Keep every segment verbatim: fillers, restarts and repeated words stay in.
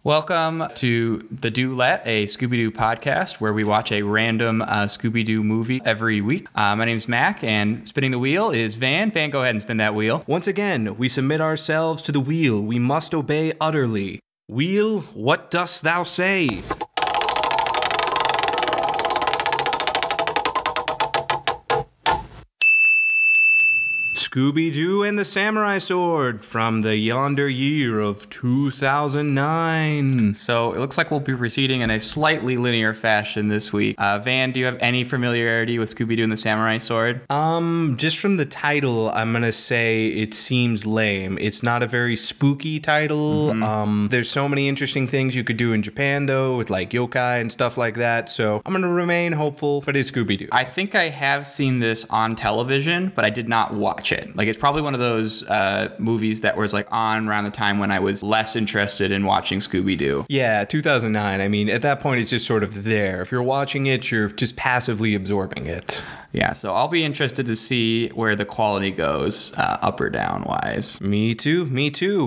Welcome to The Doolette, a Scooby-Doo podcast where we watch a random uh, Scooby-Doo movie every week. Uh, my name's Mac, and spinning the wheel is Van. Van, go ahead and spin that wheel. Once again, we submit ourselves to the wheel. We must obey utterly. Wheel, what dost thou say? Scooby-Doo and the Samurai Sword from the yonder year of two thousand nine. So it looks like we'll be proceeding in a slightly linear fashion this week. Uh, Van, do you have any familiarity with Scooby-Doo and the Samurai Sword? Um, just from the title, I'm gonna say it seems lame. It's not a very spooky title. Mm-hmm. Um, there's so many interesting things you could do in Japan, though, with like yokai and stuff like that. So I'm gonna remain hopeful, but it's Scooby-Doo. I think I have seen this on television, but I did not watch it. Like, it's probably one of those uh, movies that was like on around the time when I was less interested in watching Scooby-Doo. Yeah, two thousand nine. I mean, at that point, it's just sort of there. If you're watching it, you're just passively absorbing it. Yeah, so I'll be interested to see where the quality goes, uh, up or down wise. Me too, me too.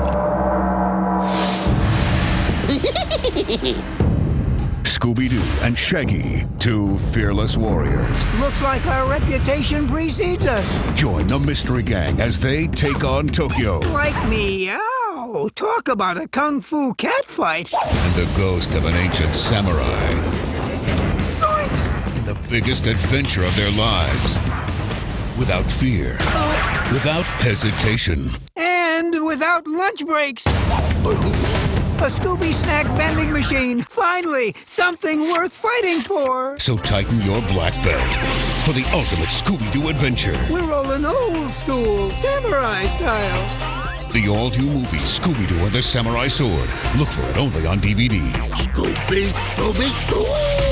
Scooby-Doo and Shaggy, two fearless warriors. Looks like our reputation precedes us. Join the Mystery Gang as they take on Tokyo. Like meow. Talk about a kung fu catfight. And the ghost of an ancient samurai. Zoinks! In the biggest adventure of their lives. Without fear. Oh. Without hesitation. And without lunch breaks. A Scooby snack vending machine. Finally, something worth fighting for. So tighten your black belt for the ultimate Scooby-Doo adventure. We're rolling old school, samurai style. The all-new movie, Scooby-Doo and the Samurai Sword. Look for it only on D V D. Scooby, Scooby-Doo!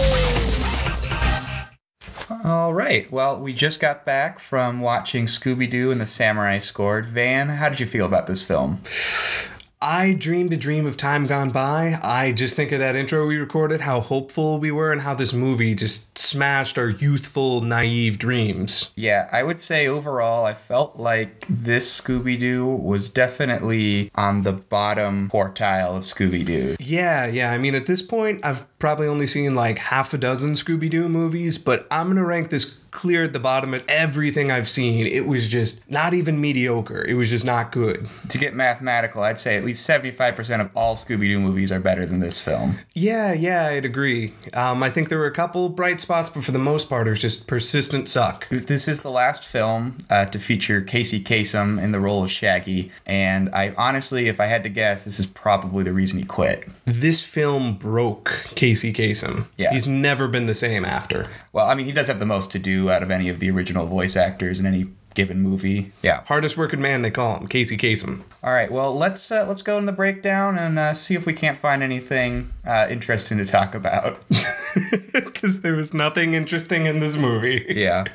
All right. Well, we just got back from watching Scooby-Doo and the Samurai Sword. Van, how did you feel about this film? I dreamed a dream of time gone by. I just think of that intro we recorded, how hopeful we were and how this movie just smashed our youthful, naive dreams. Yeah, I would say overall, I felt like this Scooby-Doo was definitely on the bottom quartile of Scooby-Doo. Yeah, yeah. I mean, at this point, I've probably only seen like half a dozen Scooby-Doo movies, but I'm going to rank this clear at the bottom at everything I've seen. It was just not even mediocre. It was just not good. To get mathematical, I'd say at least seventy-five percent of all Scooby-Doo movies are better than this film. Yeah, yeah, I'd agree. Um, I think there were a couple bright spots, but for the most part, it was just persistent suck. This is the last film uh, to feature Casey Kasem in the role of Shaggy, and I honestly, if I had to guess, this is probably the reason he quit. This film broke Casey Kasem. Yeah. He's never been the same after. Well, I mean, he does have the most to do out of any of the original voice actors in any given movie. Yeah. Hardest working man, they call him, Casey Kasem. All right, well, let's uh, let's go in the breakdown and uh, see if we can't find anything uh, interesting to talk about. Because there was nothing interesting in this movie. Yeah.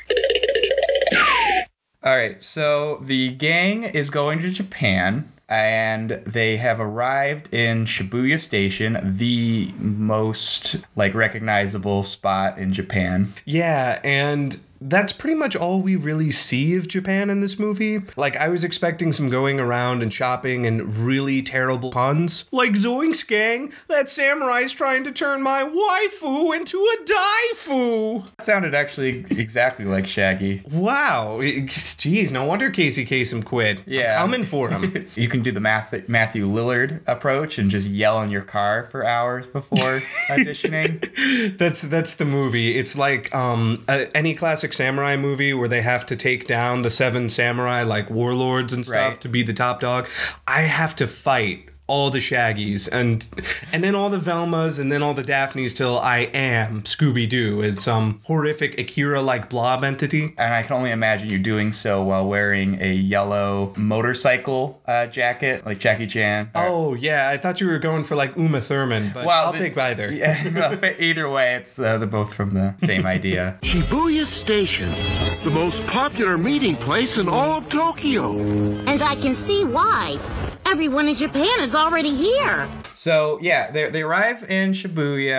All right, so the gang is going to Japan, and they have arrived in Shibuya Station, the most, like, recognizable spot in Japan. Yeah, and that's pretty much all we really see of Japan in this movie. Like, I was expecting some going around and shopping and really terrible puns. Like, Zoinks gang, that samurai's trying to turn my waifu into a daifu. That sounded actually exactly like Shaggy. Wow. Jeez, no wonder Casey Kasem quit. Yeah. I'm coming for him. You can do the Math- Matthew Lillard approach and just yell in your car for hours before auditioning. That's that's the movie. It's like um a, any classic samurai movie where they have to take down the seven samurai like warlords and stuff right. to be the top dog. I have to fight all the Shaggys and and then all the Velmas and then all the Daphnes till I am Scooby-Doo as some horrific Akira-like blob entity. And I can only imagine you doing so while wearing a yellow motorcycle uh, jacket, like Jackie Chan. Or... Oh, yeah. I thought you were going for like Uma Thurman, but well, I'll the, take either. Yeah, well, either way, it's uh, they're both from the same idea. Shibuya Station, the most popular meeting place in all of Tokyo. And I can see why. Everyone in Japan is already here. So, yeah, they they arrive in Shibuya.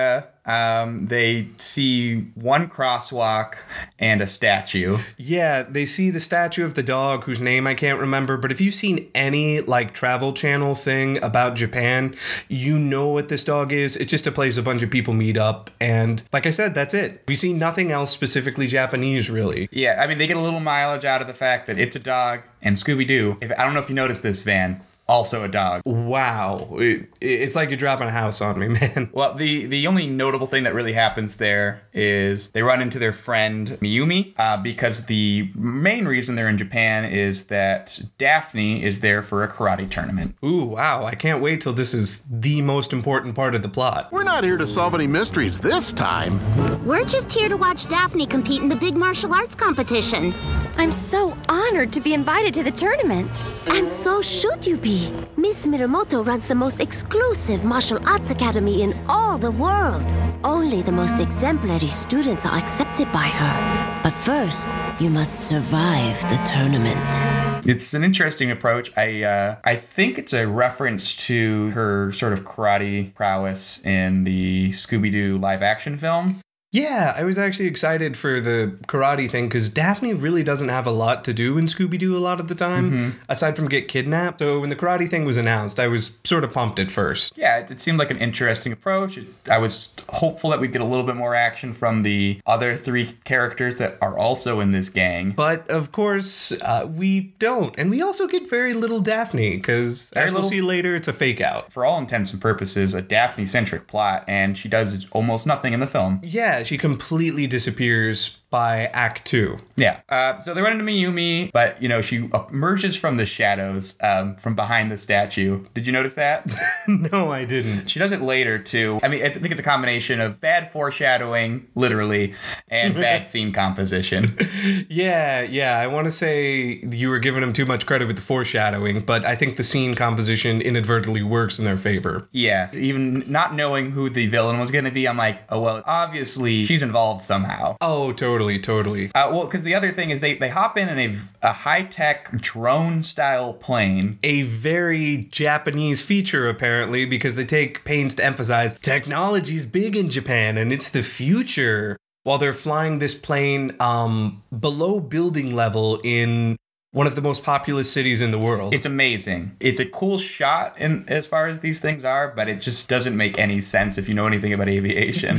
Um, they see one crosswalk and a statue. Yeah, they see the statue of the dog whose name I can't remember, but if you've seen any like Travel Channel thing about Japan, you know what this dog is. It's just a place a bunch of people meet up, and like I said, that's it. We see nothing else specifically Japanese, really. Yeah, I mean, they get a little mileage out of the fact that it's a dog, and Scooby-Doo, if, I don't know if you noticed this, Van, also a dog. Wow. It, it's like you're dropping a house on me, man. Well, the, the only notable thing that really happens there is they run into their friend Miyumi uh, because the main reason they're in Japan is that Daphne is there for a karate tournament. Ooh, wow. I can't wait till this is the most important part of the plot. We're not here to solve any mysteries this time. We're just here to watch Daphne compete in the big martial arts competition. I'm so honored to be invited to the tournament. And so should you be. Miss Miramoto runs the most exclusive martial arts academy in all the world. Only the most exemplary students are accepted by her. But first, you must survive the tournament. It's an interesting approach. I uh, I think it's a reference to her sort of karate prowess in the Scooby-Doo live action film. Yeah, I was actually excited for the karate thing because Daphne really doesn't have a lot to do in Scooby-Doo a lot of the time, mm-hmm. aside from get kidnapped. So when the karate thing was announced, I was sort of pumped at first. Yeah, it, it seemed like an interesting approach. It, I was hopeful that we'd get a little bit more action from the other three characters that are also in this gang. But of course, uh, we don't. And we also get very little Daphne because, as we'll see later, it's a fake out. For all intents and purposes, a Daphne-centric plot, and she does almost nothing in the film. Yeah. She completely disappears by Act Two. Yeah. Uh, so they run into Miyumi, but, you know, she emerges from the shadows um, from behind the statue. Did you notice that? No, I didn't. She does it later, too. I mean, it's, I think it's a combination of bad foreshadowing, literally, and bad scene composition. Yeah, yeah. I want to say you were giving them too much credit with the foreshadowing, but I think the scene composition inadvertently works in their favor. Yeah. Even not knowing who the villain was going to be, I'm like, oh, well, obviously she's involved somehow. Oh, totally. Totally, totally. Uh, well, because the other thing is they, they hop in in a, a high-tech drone-style plane. A very Japanese feature, apparently, because they take pains to emphasize technology's big in Japan, and it's the future. While they're flying this plane um, below building level in one of the most populous cities in the world. It's amazing. It's a cool shot in as far as these things are, but it just doesn't make any sense if you know anything about aviation.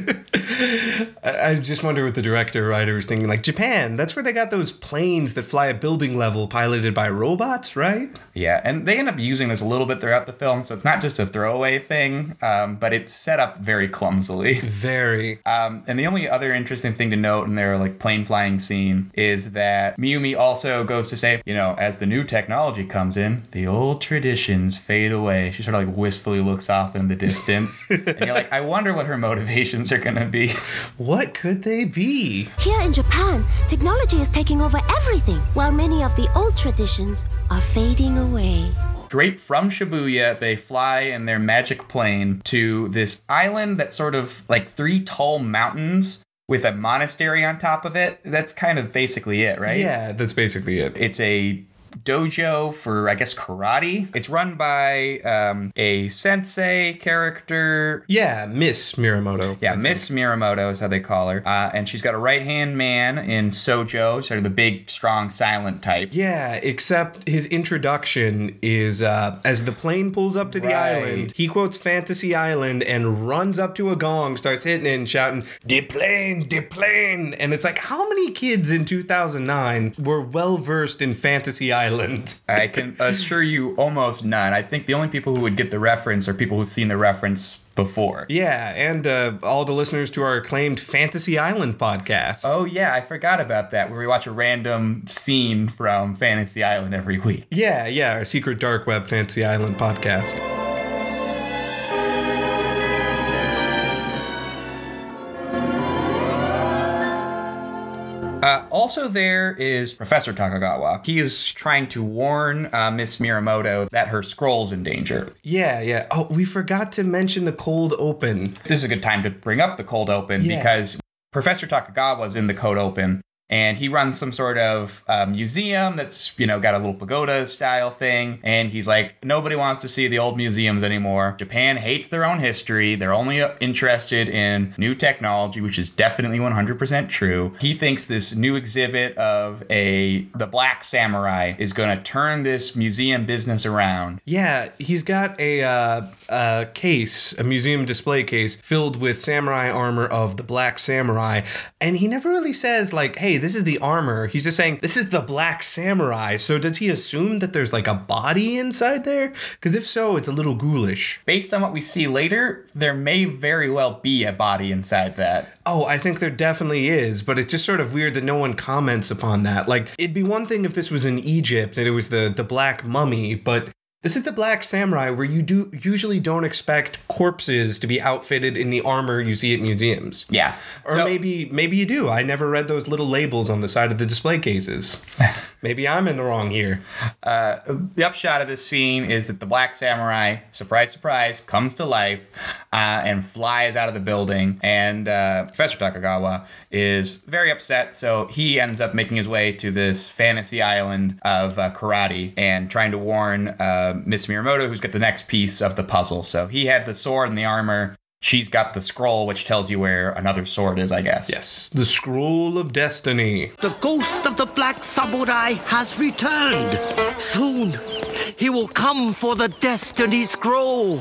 I just wonder what the director or writer was thinking. Like, Japan, that's where they got those planes that fly at building level piloted by robots, right? Yeah, and they end up using this a little bit throughout the film, so it's not just a throwaway thing, um, but it's set up very clumsily. Very. Um, and the only other interesting thing to note in their like plane flying scene is that Miyumi also goes to say, you know, as the new technology comes in, the old traditions fade away. She sort of like wistfully looks off in the distance. And you're like, I wonder what her motivations are going to be. What could they be? Here in Japan, technology is taking over everything, while many of the old traditions are fading away. Straight from Shibuya, they fly in their magic plane to this island that's sort of like three tall mountains with a monastery on top of it. That's kind of basically it, right? Yeah, that's basically it. It's a dojo for, I guess, karate. It's run by um, a sensei character. Yeah, Miss Miramoto. Yeah, Miss Miramoto is how they call her. Uh, and she's got a right-hand man in Sojo, sort of the big, strong, silent type. Yeah, except his introduction is uh, as the plane pulls up to the Right. island, he quotes Fantasy Island and runs up to a gong, starts hitting it and shouting, "De plane, de plane." And it's like, how many kids in two thousand nine were well-versed in Fantasy Island? I can assure you almost none. I think the only people who would get the reference are people who've seen the reference before. Yeah, and uh, all the listeners to our acclaimed Fantasy Island podcast. Oh, yeah, I forgot about that, where we watch a random scene from Fantasy Island every week. Yeah, yeah, our secret dark web Fantasy Island podcast. Uh, also there is Professor Takagawa. He is trying to warn uh, Miss Miramoto that her scroll's in danger. Yeah, yeah. Oh, we forgot to mention the cold open. This is a good time to bring up the cold open Yeah. because Professor Takagawa's in the cold open And he runs some sort of uh, museum that's, you know, got a little pagoda style thing. And he's like, nobody wants to see the old museums anymore. Japan hates their own history. They're only interested in new technology, which is definitely one hundred percent true. He thinks this new exhibit of a the Black Samurai is going to turn this museum business around. Yeah, he's got a, uh, a case, a museum display case filled with samurai armor of the Black Samurai. And he never really says, like, hey, this is the armor. He's just saying, this is the Black Samurai. So does he assume that there's like a body inside there? Because if so, it's a little ghoulish. Based on what we see later, there may very well be a body inside that. Oh, I think there definitely is, but it's just sort of weird that no one comments upon that. Like, it'd be one thing if this was in Egypt and it was the, the Black Mummy, but this is the Black Samurai, where you do usually don't expect corpses to be outfitted in the armor you see at museums. Yeah. Or so, maybe maybe you do. I never read those little labels on the side of the display cases. Maybe I'm in the wrong here. Uh, the upshot of this scene is that the Black Samurai, surprise, surprise, comes to life uh, and flies out of the building. And uh, Professor Takagawa is very upset, so he ends up making his way to this fantasy island of uh, karate and trying to warn uh, Miss Miyamoto, who's got the next piece of the puzzle. So he had the sword and the armor. She's got the scroll, which tells you where another sword is, I guess. Yes, the Scroll of Destiny. The ghost of the Black Samurai has returned. Soon, he will come for the Destiny Scroll.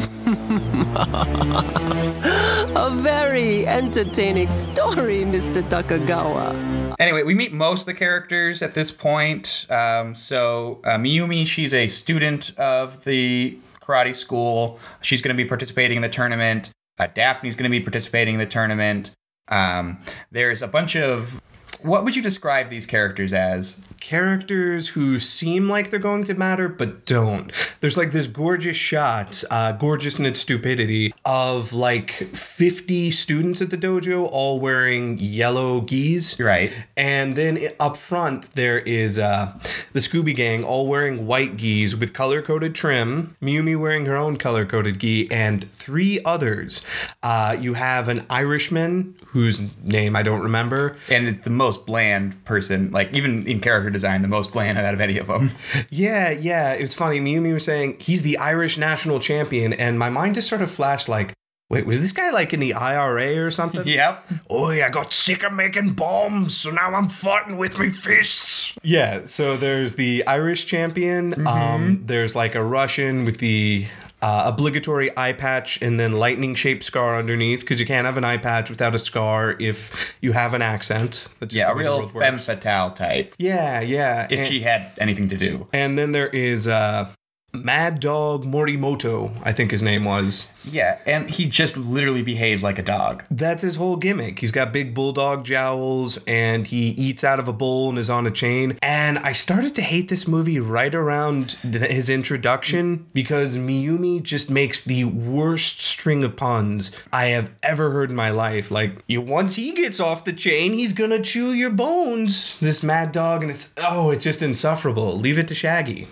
A very entertaining story, Mister Takagawa. Anyway, we meet most of the characters at this point. Um, so uh, Miyumi, she's a student of the karate school. She's going to be participating in the tournament. Uh, Daphne's going to be participating in the tournament. Um, there's a bunch of... What would you describe these characters as? Characters who seem like they're going to matter, but don't. There's like this gorgeous shot, uh, gorgeous in its stupidity, of like fifty students at the dojo all wearing yellow gis. Right. And then up front, there is uh, the Scooby Gang all wearing white gis with color-coded trim, Miyumi wearing her own color-coded gi, and three others. Uh, you have an Irishman, whose name I don't remember. And it's the most bland person, like even in character design, the most bland out of any of them. Yeah, yeah. It was funny. Miyumi was saying he's the Irish national champion, and my mind just sort of flashed like, wait, was this guy like in the I R A or something? Yep. Oh, I got sick of making bombs, so now I'm fighting with my fists. Yeah, so there's the Irish champion. Mm-hmm. Um, there's like a Russian with the uh, obligatory eye patch and then lightning-shaped scar underneath, because you can't have an eye patch without a scar if you have an accent. That's yeah, a real femme fatale type. Yeah, yeah. If and, she had anything to do. And then there is uh, Mad Dog Morimoto, I think his name was. Yeah, and he just literally behaves like a dog. That's his whole gimmick. He's got big bulldog jowls, and he eats out of a bowl and is on a chain. And I started to hate this movie right around th- his introduction, because Miyumi just makes the worst string of puns I have ever heard in my life. Like, you, once he gets off the chain, he's gonna chew your bones. This Mad Dog, and it's, oh, it's just insufferable. Leave it to Shaggy.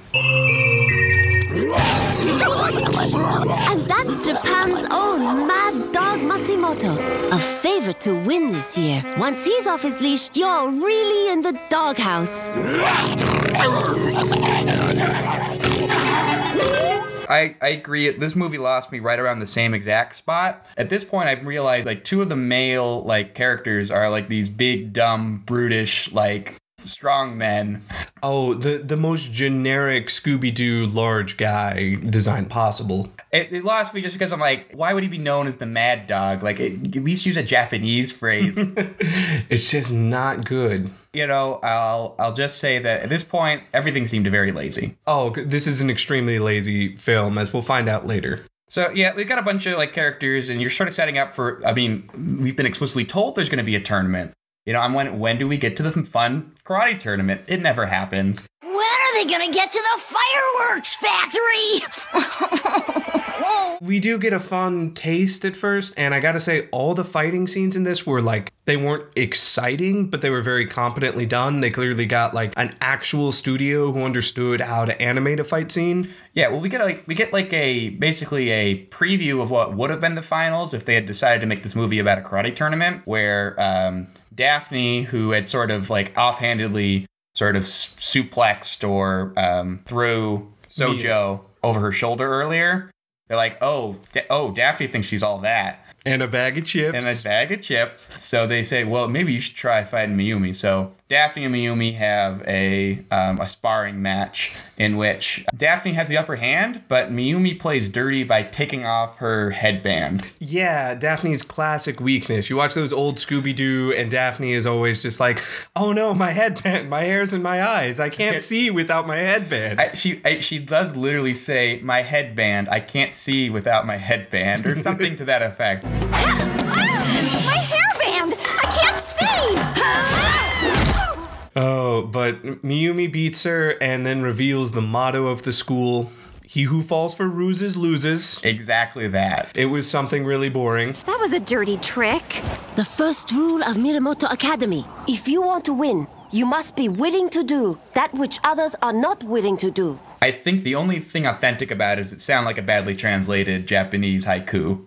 And that's Japan's own Mad Dog Masimoto, a favorite to win this year. Once he's off his leash, you're really in the doghouse. I, I agree. This movie lost me right around the same exact spot. At this point, I've realized like two of the male like characters are like these big, dumb, brutish, like strong men. Oh, the, the most generic Scooby-Doo large guy design possible. It, it lost me just because I'm like, why would he be known as the Mad Dog? Like, it, at least use a Japanese phrase. It's just not good. You know, I'll I'll just say that at this point, everything seemed very lazy. Oh, this is an extremely lazy film, as we'll find out later. So, yeah, we've got a bunch of, like, characters, and you're sort of setting up for, I mean, we've been explicitly told there's going to be a tournament. You know, I'm when, when do we get to the fun karate tournament? It never happens. When are they gonna get to the fireworks factory? We do get a fun taste at first, and I gotta say, all the fighting scenes in this were like, they weren't exciting, but they were very competently done. They clearly got like an actual studio who understood how to animate a fight scene. Yeah, well, we get like we get like a basically a preview of what would have been the finals if they had decided to make this movie about a karate tournament, where um, Daphne, who had sort of like offhandedly sort of suplexed or um, threw Sojo over her shoulder earlier. They're like, oh, da- oh, Daphne thinks she's all that. And a bag of chips. And a bag of chips. So they say, well, maybe you should try fighting Mayumi. So Daphne and Mayumi have a um, a sparring match in which Daphne has the upper hand, but Mayumi plays dirty by taking off her headband. Yeah, Daphne's classic weakness. You watch those old Scooby-Doo, and Daphne is always just like, oh no, my headband, my hair's in my eyes. I can't see without my headband. I, she I, she does literally say, my headband, I can't see without my headband, or something to that effect. My hairband! I can't see! Oh, but Mayumi beats her and then reveals the motto of the school. He who falls for ruses loses. Exactly that. It was something really boring. That was a dirty trick. The first rule of Minamoto Academy. If you want to win, you must be willing to do that which others are not willing to do. I think the only thing authentic about it is it sounds like a badly translated Japanese haiku.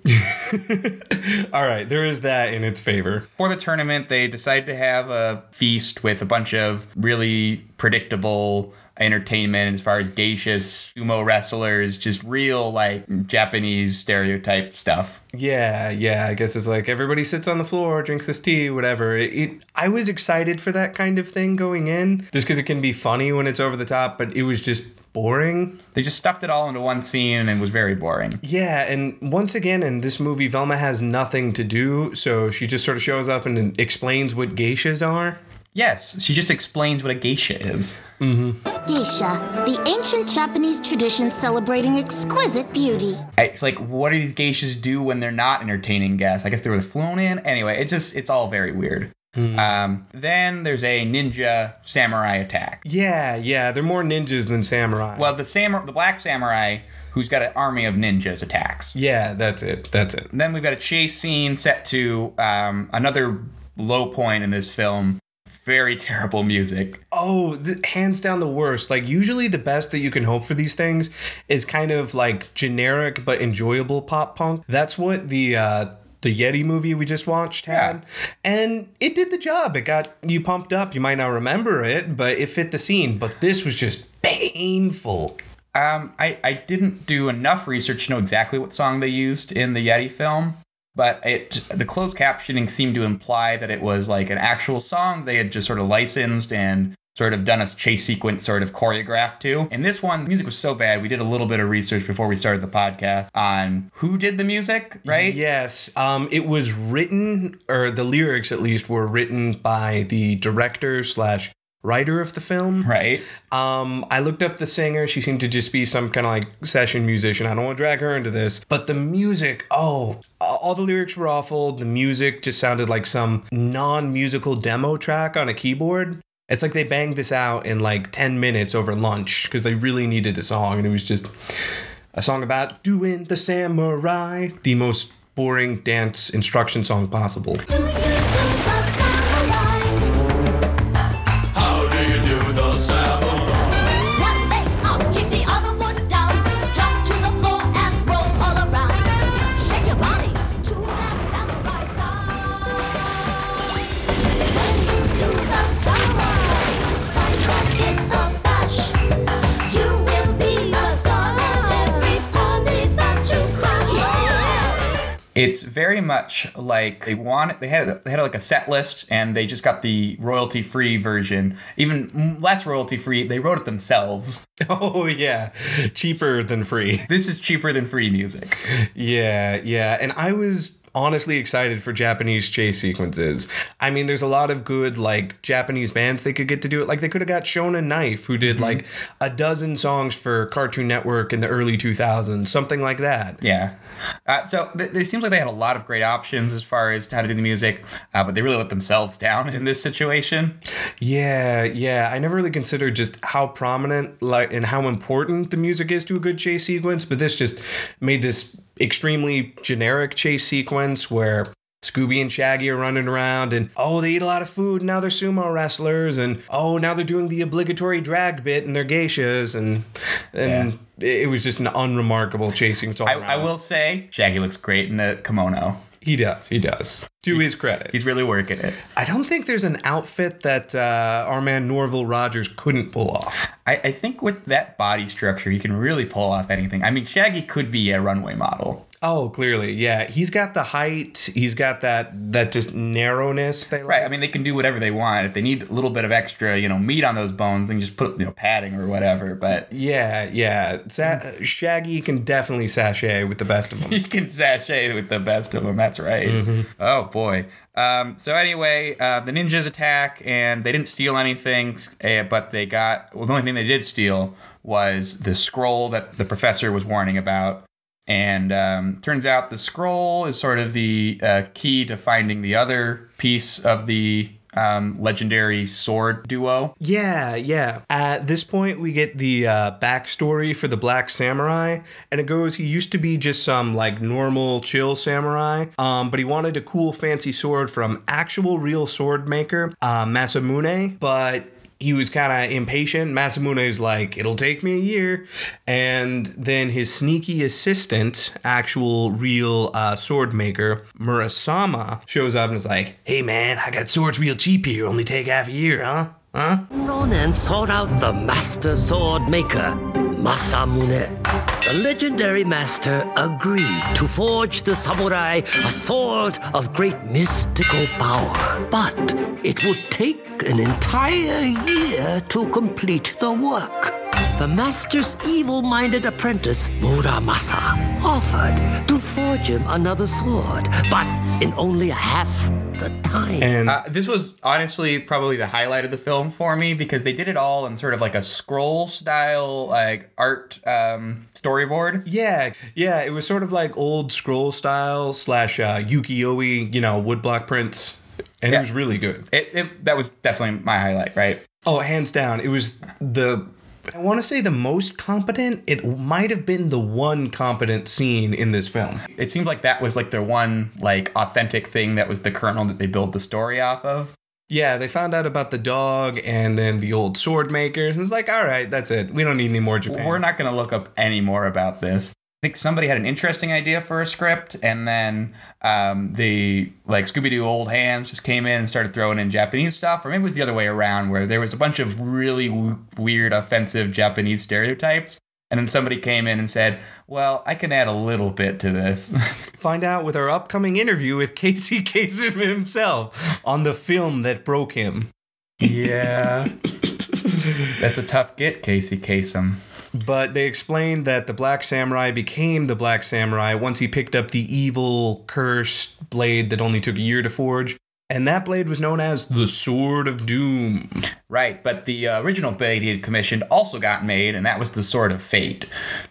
All right, there is that in its favor. For the tournament, they decided to have a feast with a bunch of really predictable entertainment as far as geishas, sumo wrestlers, just real, like, Japanese stereotype stuff. Yeah, yeah, I guess it's like everybody sits on the floor, drinks this tea, whatever. It, it I was excited for that kind of thing going in, just because it can be funny when it's over the top, but it was just boring. They just stuffed it all into one scene and it was very boring. Yeah, and once again in this movie, Velma has nothing to do, so she just sort of shows up and explains what geishas are. Yes, she just explains what a geisha is. Mm-hmm. Geisha, the ancient Japanese tradition celebrating exquisite beauty. It's like, what do these geishas do when they're not entertaining guests? I guess they were flown in. Anyway, it just, it's all very weird. Mm. Um, then there's a ninja samurai attack. Yeah, yeah, they're more ninjas than samurai. Well, the sam- the black samurai, who's got an army of ninjas, attacks. Yeah, that's it, that's it. And then we've got a chase scene set to um, another low point in this film. Very terrible music. Oh, the, hands down the worst. Like, usually the best that you can hope for these things is kind of like generic but enjoyable pop punk. That's what the uh, the Yeti movie we just watched had. Yeah. And it did the job. It got you pumped up. You might not remember it, but it fit the scene. But this was just painful. Um, I, I didn't do enough research to know exactly what song they used in the Yeti film. But it the closed captioning seemed to imply that it was like an actual song they had just sort of licensed and sort of done a chase sequence sort of choreographed to. And this one, the music was so bad, we did a little bit of research before we started the podcast on who did the music, right? Yes. Um, it was written, or the lyrics at least, were written by the director slash writer of the film. Right. Um, I looked up the singer. She seemed to just be some kind of like session musician. I don't want to drag her into this. But the music, oh, all the lyrics were awful. The music just sounded like some non-musical demo track on a keyboard. It's like they banged this out in like ten minutes over lunch because they really needed a song. And it was just a song about doing the samurai. The most boring dance instruction song possible. Do you do the samurai? How do you do the samurai? One leg up, kick the other foot down, jump to the floor and roll all around. Shake your body to that samurai side. When you do the samurai, find that it's a bash. You will be the star of every party that you crash. It's very much like they want they had they had like a set list and they just got the royalty free version. Even less royalty free, they wrote it themselves. Oh yeah, cheaper than free. This is cheaper than free music. Yeah, yeah, and I was honestly excited for Japanese chase sequences. I mean, there's a lot of good like Japanese bands they could get to do it. Like they could have got Shonen Knife, who did mm-hmm. like a dozen songs for Cartoon Network in the early two thousands, something like that. Yeah. Uh, so th- it seems like they had a lot of great options as far as how to do the music, uh, but they really let themselves down in this situation. Yeah, yeah. I never really considered just how prominent like and how important the music is to a good chase sequence, but this just made this extremely generic chase sequence where Scooby and Shaggy are running around and, oh, they eat a lot of food and now they're sumo wrestlers and, oh, now they're doing the obligatory drag bit and they're geishas and and yeah. It was just an unremarkable chasing all I, around. I will say, Shaggy looks great in a kimono. He does. He does. To his credit. He's really working it. I don't think there's an outfit that uh, our man Norville Rogers couldn't pull off. I, I think with that body structure, he can really pull off anything. I mean, Shaggy could be a runway model. Oh, clearly, yeah. He's got the height. He's got that that just narrowness. They like. Right. I mean, they can do whatever they want. If they need a little bit of extra, you know, meat on those bones, they can just put, you know, padding or whatever. But yeah, yeah. Sa- Shaggy can definitely sashay with the best of them. He can sashay with the best of them. That's right. Mm-hmm. Oh boy. Um, so anyway, uh, the ninjas attack, and they didn't steal anything, uh, but they got. Well, the only thing they did steal was the scroll that the professor was warning about. And um, turns out the scroll is sort of the uh, key to finding the other piece of the um, legendary sword duo. Yeah, yeah. At this point, we get the uh, backstory for the Black Samurai. And it goes, he used to be just some, like, normal, chill samurai. Um, but he wanted a cool, fancy sword from actual real sword maker, uh, Masamune. But he was kind of impatient. Masamune's like, it'll take me a year. And then his sneaky assistant, actual real uh, sword maker, Murasama, shows up and is like, hey man, I got swords real cheap here. Only take half a year, huh? Huh? Ronan sought out the master sword maker, Masamune. The legendary master agreed to forge the samurai a sword of great mystical power. But it would take an entire year to complete the work. The master's evil-minded apprentice, Muramasa, offered to forge him another sword, but in only half the time. And uh, this was honestly probably the highlight of the film for me, because they did it all in sort of like a scroll style, like art um, storyboard. Yeah, yeah, it was sort of like old scroll style slash uh, ukiyo-e, you know, woodblock prints. And yeah. It was really good. It, it that was definitely my highlight, right? Oh, hands down. It was the, I want to say the most competent. It might have been the one competent scene in this film. It seemed like that was like their one like authentic thing that was the kernel that they built the story off of. Yeah, they found out about the dog and then the old sword makers. And it's like, all right, that's it. We don't need any more Japan. We're not going to look up any more about this. I think somebody had an interesting idea for a script, and then um, the like Scooby-Doo old hands just came in and started throwing in Japanese stuff, or maybe it was the other way around, where there was a bunch of really w- weird, offensive Japanese stereotypes, and then somebody came in and said, well, I can add a little bit to this. Find out with our upcoming interview with Casey Kasem himself on the film that broke him. Yeah. That's a tough get, Casey Kasem. But they explained that the Black Samurai became the Black Samurai once he picked up the evil, cursed blade that only took a year to forge. And that blade was known as the Sword of Doom. Right, but the uh, original blade he had commissioned also got made, and that was the Sword of Fate.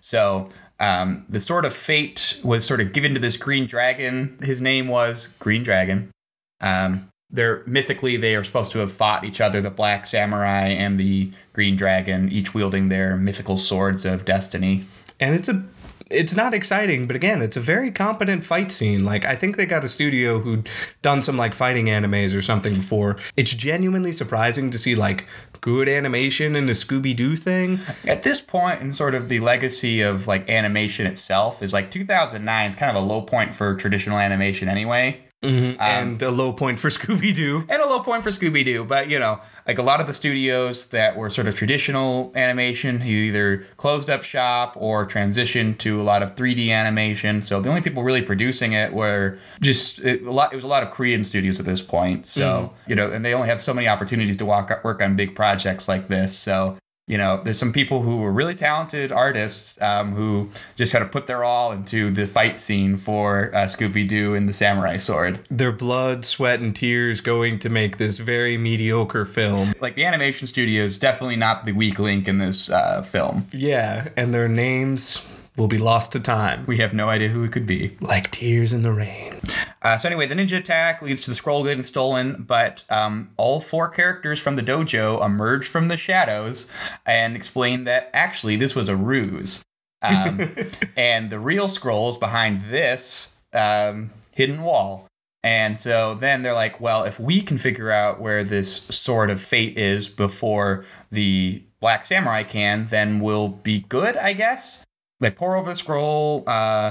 So um, the Sword of Fate was sort of given to this green dragon. His name was Green Dragon. Um, they're mythically, they are supposed to have fought each other, the Black Samurai and the Green Dragon, each wielding their mythical swords of destiny. And it's a it's not exciting, but again, it's a very competent fight scene. Like, I think they got a studio who'd done some like fighting animes or something before. It's genuinely surprising to see like good animation in the Scooby-Doo thing. At this point in sort of the legacy of like animation itself is like two thousand nine is kind of a low point for traditional animation anyway. Mm-hmm. Um, and a low point for Scooby-Doo. And a low point for Scooby-Doo. But, you know, like a lot of the studios that were sort of traditional animation, you either closed up shop or transitioned to a lot of three D animation. So the only people really producing it were just it, a lot. It was a lot of Korean studios at this point. So, mm. you know, and they only have so many opportunities to walk, work on big projects like this. So, you know, there's some people who were really talented artists um, who just kind of put their all into the fight scene for uh, Scooby-Doo and the Samurai Sword. Their blood, sweat, and tears going to make this very mediocre film. Like, the animation studio is definitely not the weak link in this uh, film. Yeah, and their names will be lost to time. We have no idea who it could be. Like tears in the rain. Uh, so anyway, the ninja attack leads to the scroll getting stolen, but um, all four characters from the dojo emerge from the shadows and explain that actually this was a ruse. Um, and the real scroll is behind this um, hidden wall. And so then they're like, well, if we can figure out where this Sword of Fate is before the Black Samurai can, then we'll be good, I guess. They pour over the scroll. Uh, the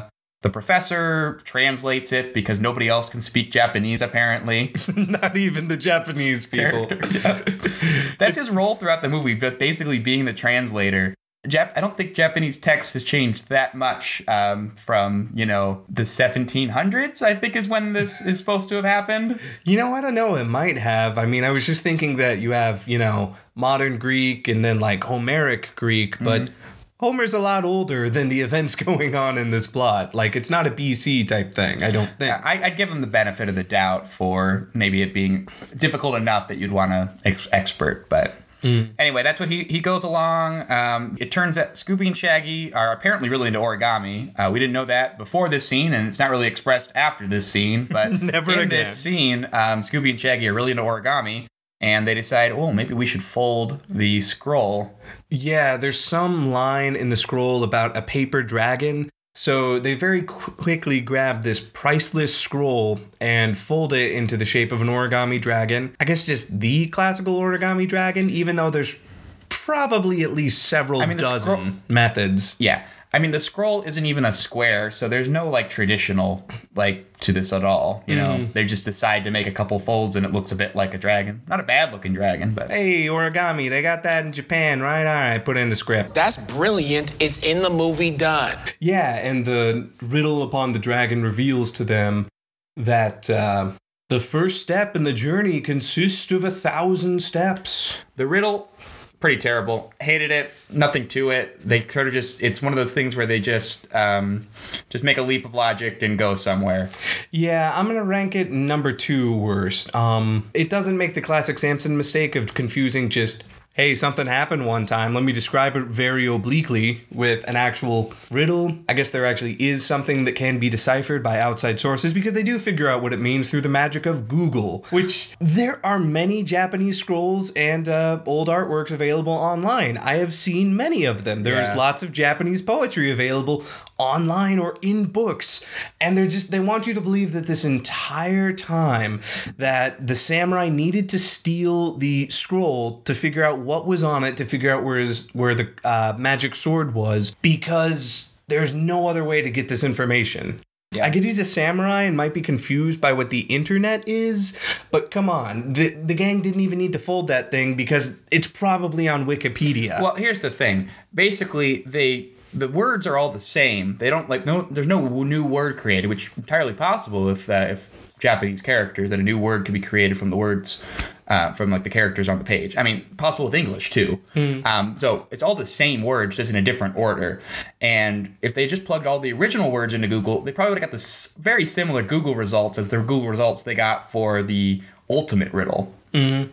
The professor translates it because nobody else can speak Japanese, apparently. Not even the Japanese people. Yeah. That's his role throughout the movie, but basically being the translator. Jap- I don't think Japanese text has changed that much um, from, you know, the seventeen hundreds, I think is when this is supposed to have happened. You know, I don't know. It might have. I mean, I was just thinking that you have, you know, modern Greek and then like Homeric Greek, but mm-hmm. Homer's a lot older than the events going on in this plot. Like, it's not a B C type thing, I don't think. I, I'd give him the benefit of the doubt for maybe it being difficult enough that you'd want to ex- expert, but... Mm. Anyway, that's what he, he goes along. Um, it turns out Scooby and Shaggy are apparently really into origami. Uh, we didn't know that before this scene, and it's not really expressed after this scene. But Never in again. this scene, um, Scooby and Shaggy are really into origami, and they decide, oh, maybe we should fold the scroll. Yeah, there's some line in the scroll about a paper dragon. So they very qu- quickly grab this priceless scroll and fold it into the shape of an origami dragon. I guess just the classical origami dragon, even though there's probably at least several I mean, dozen scroll- methods. Yeah. I mean, the scroll isn't even a square, so there's no, like, traditional, like, to this at all. You know, mm. they just decide to make a couple folds and it looks a bit like a dragon. Not a bad-looking dragon, but... Hey, origami, they got that in Japan, right? All right, put it in the script. That's brilliant. It's in the movie done. Yeah, and the riddle upon the dragon reveals to them that uh, the first step in the journey consists of a thousand steps. The riddle... Pretty terrible. Hated it. Nothing to it. They sort of just, it's one of those things where they just um, just make a leap of logic and go somewhere. Yeah, I'm going to rank it number two worst. Um, it doesn't make the classic Samson mistake of confusing just, hey, something happened one time. Let me describe it very obliquely with an actual riddle. I guess there actually is something that can be deciphered by outside sources because they do figure out what it means through the magic of Google, which there are many Japanese scrolls and uh, old artworks available online. I have seen many of them. There's yeah. lots of Japanese poetry available online or in books. And they're just, they want you to believe that this entire time that the samurai needed to steal the scroll to figure out what was on it, to figure out where his, where the uh, magic sword was, because there's no other way to get this information. Yeah. I get he's a samurai and might be confused by what the internet is, but come on, the the gang didn't even need to fold that thing because it's probably on Wikipedia. Well, here's the thing. Basically, they the words are all the same. They don't like no. There's no new word created, which is entirely possible if uh, if Japanese characters that a new word could be created from the words. Uh, from like the characters on the page. I mean, possible with English too. Mm. Um, so it's all the same words, just in a different order. And if they just plugged all the original words into Google, they probably would have got this very similar Google results as the Google results they got for the ultimate riddle. Mm.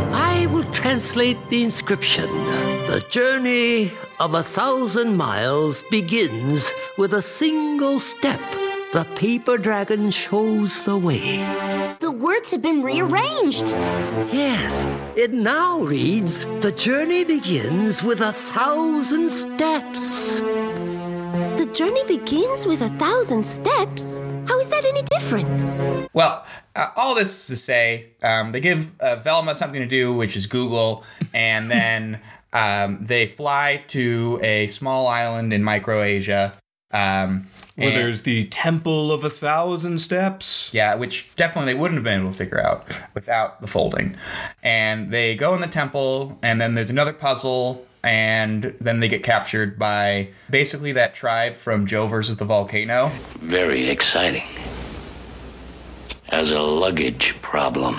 I will translate the inscription. The journey of a thousand miles begins with a single step. The paper dragon shows the way. The words have been rearranged. Yes, it now reads, the journey begins with a thousand steps. The journey begins with a thousand steps? How is that any different? Well, uh, all this to say, um, they give uh, Velma something to do, which is Google, and then um, they fly to a small island in Microasia. Um, Where there's the Temple of a Thousand Steps. Yeah, which definitely they wouldn't have been able to figure out without the folding. And they go in the temple, and then there's another puzzle, and then they get captured by basically that tribe from Joe versus the Volcano. Very exciting. As a luggage problem.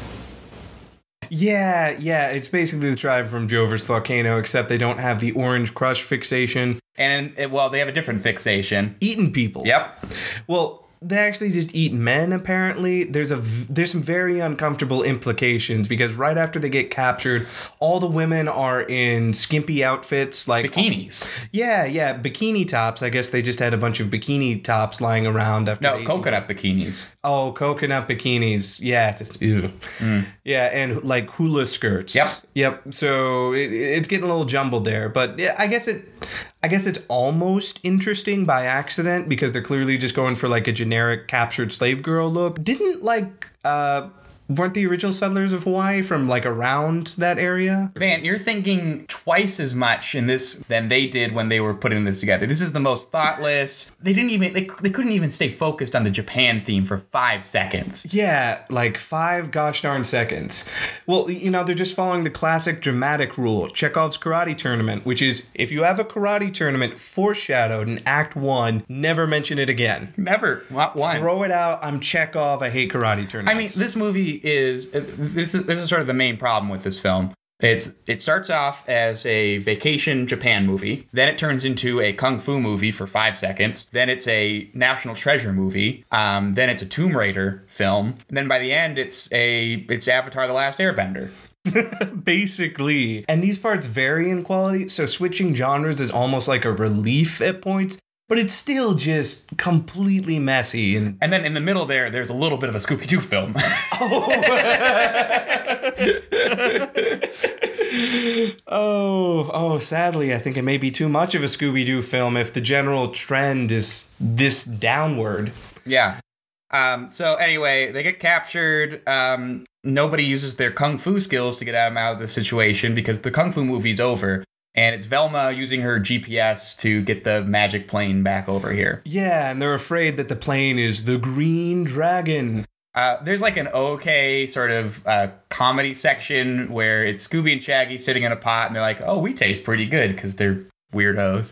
Yeah, yeah, it's basically the tribe from Joe versus Volcano, except they don't have the orange crush fixation. And, well, they have a different fixation. Eating people. Yep. Well, they actually just eat men, apparently. There's a there's some very uncomfortable implications, because right after they get captured, all the women are in skimpy outfits, like bikinis. Yeah, yeah, bikini tops. I guess they just had a bunch of bikini tops lying around after. No, they coconut bikinis. Oh, coconut bikinis. Yeah, just ew. Mm. Yeah, and like hula skirts. Yep. Yep. So it, it's getting a little jumbled there, but yeah, I guess it. I guess it's almost interesting by accident, because they're clearly just going for like a generic captured slave girl look. Didn't like uh weren't the original settlers of Hawaii from like around that area? Van, you're thinking twice as much in this than they did when they were putting this together. This is the most thoughtless. They didn't even, they, they couldn't even stay focused on the Japan theme for five seconds. Yeah, like five gosh darn seconds. Well, you know, they're just following the classic dramatic rule, Chekhov's karate tournament, which is if you have a karate tournament foreshadowed in Act One, never mention it again. Never, not once. Throw it out. I'm Chekhov. I hate karate tournaments. I mean, this movie is this is this is sort of the main problem with this film. It's it starts off as a vacation Japan movie, then it turns into a kung fu movie for five seconds, then it's a National Treasure movie, um, then it's a Tomb Raider film, and then by the end it's a it's Avatar: The Last Airbender. Basically. And these parts vary in quality, so switching genres is almost like a relief at points. But it's still just completely messy. And and then in the middle there, there's a little bit of a Scooby-Doo film. oh. oh, oh, sadly, I think it may be too much of a Scooby-Doo film if the general trend is this downward. Yeah. Um, so anyway, they get captured. Um, nobody uses their kung fu skills to get them out of the situation because the kung fu movie's over. And it's Velma using her G P S to get the magic plane back over here. Yeah, and they're afraid that the plane is the Green Dragon. Uh, there's like an okay sort of uh, comedy section where it's Scooby and Shaggy sitting in a pot, and they're like, "Oh, we taste pretty good," because they're weirdos.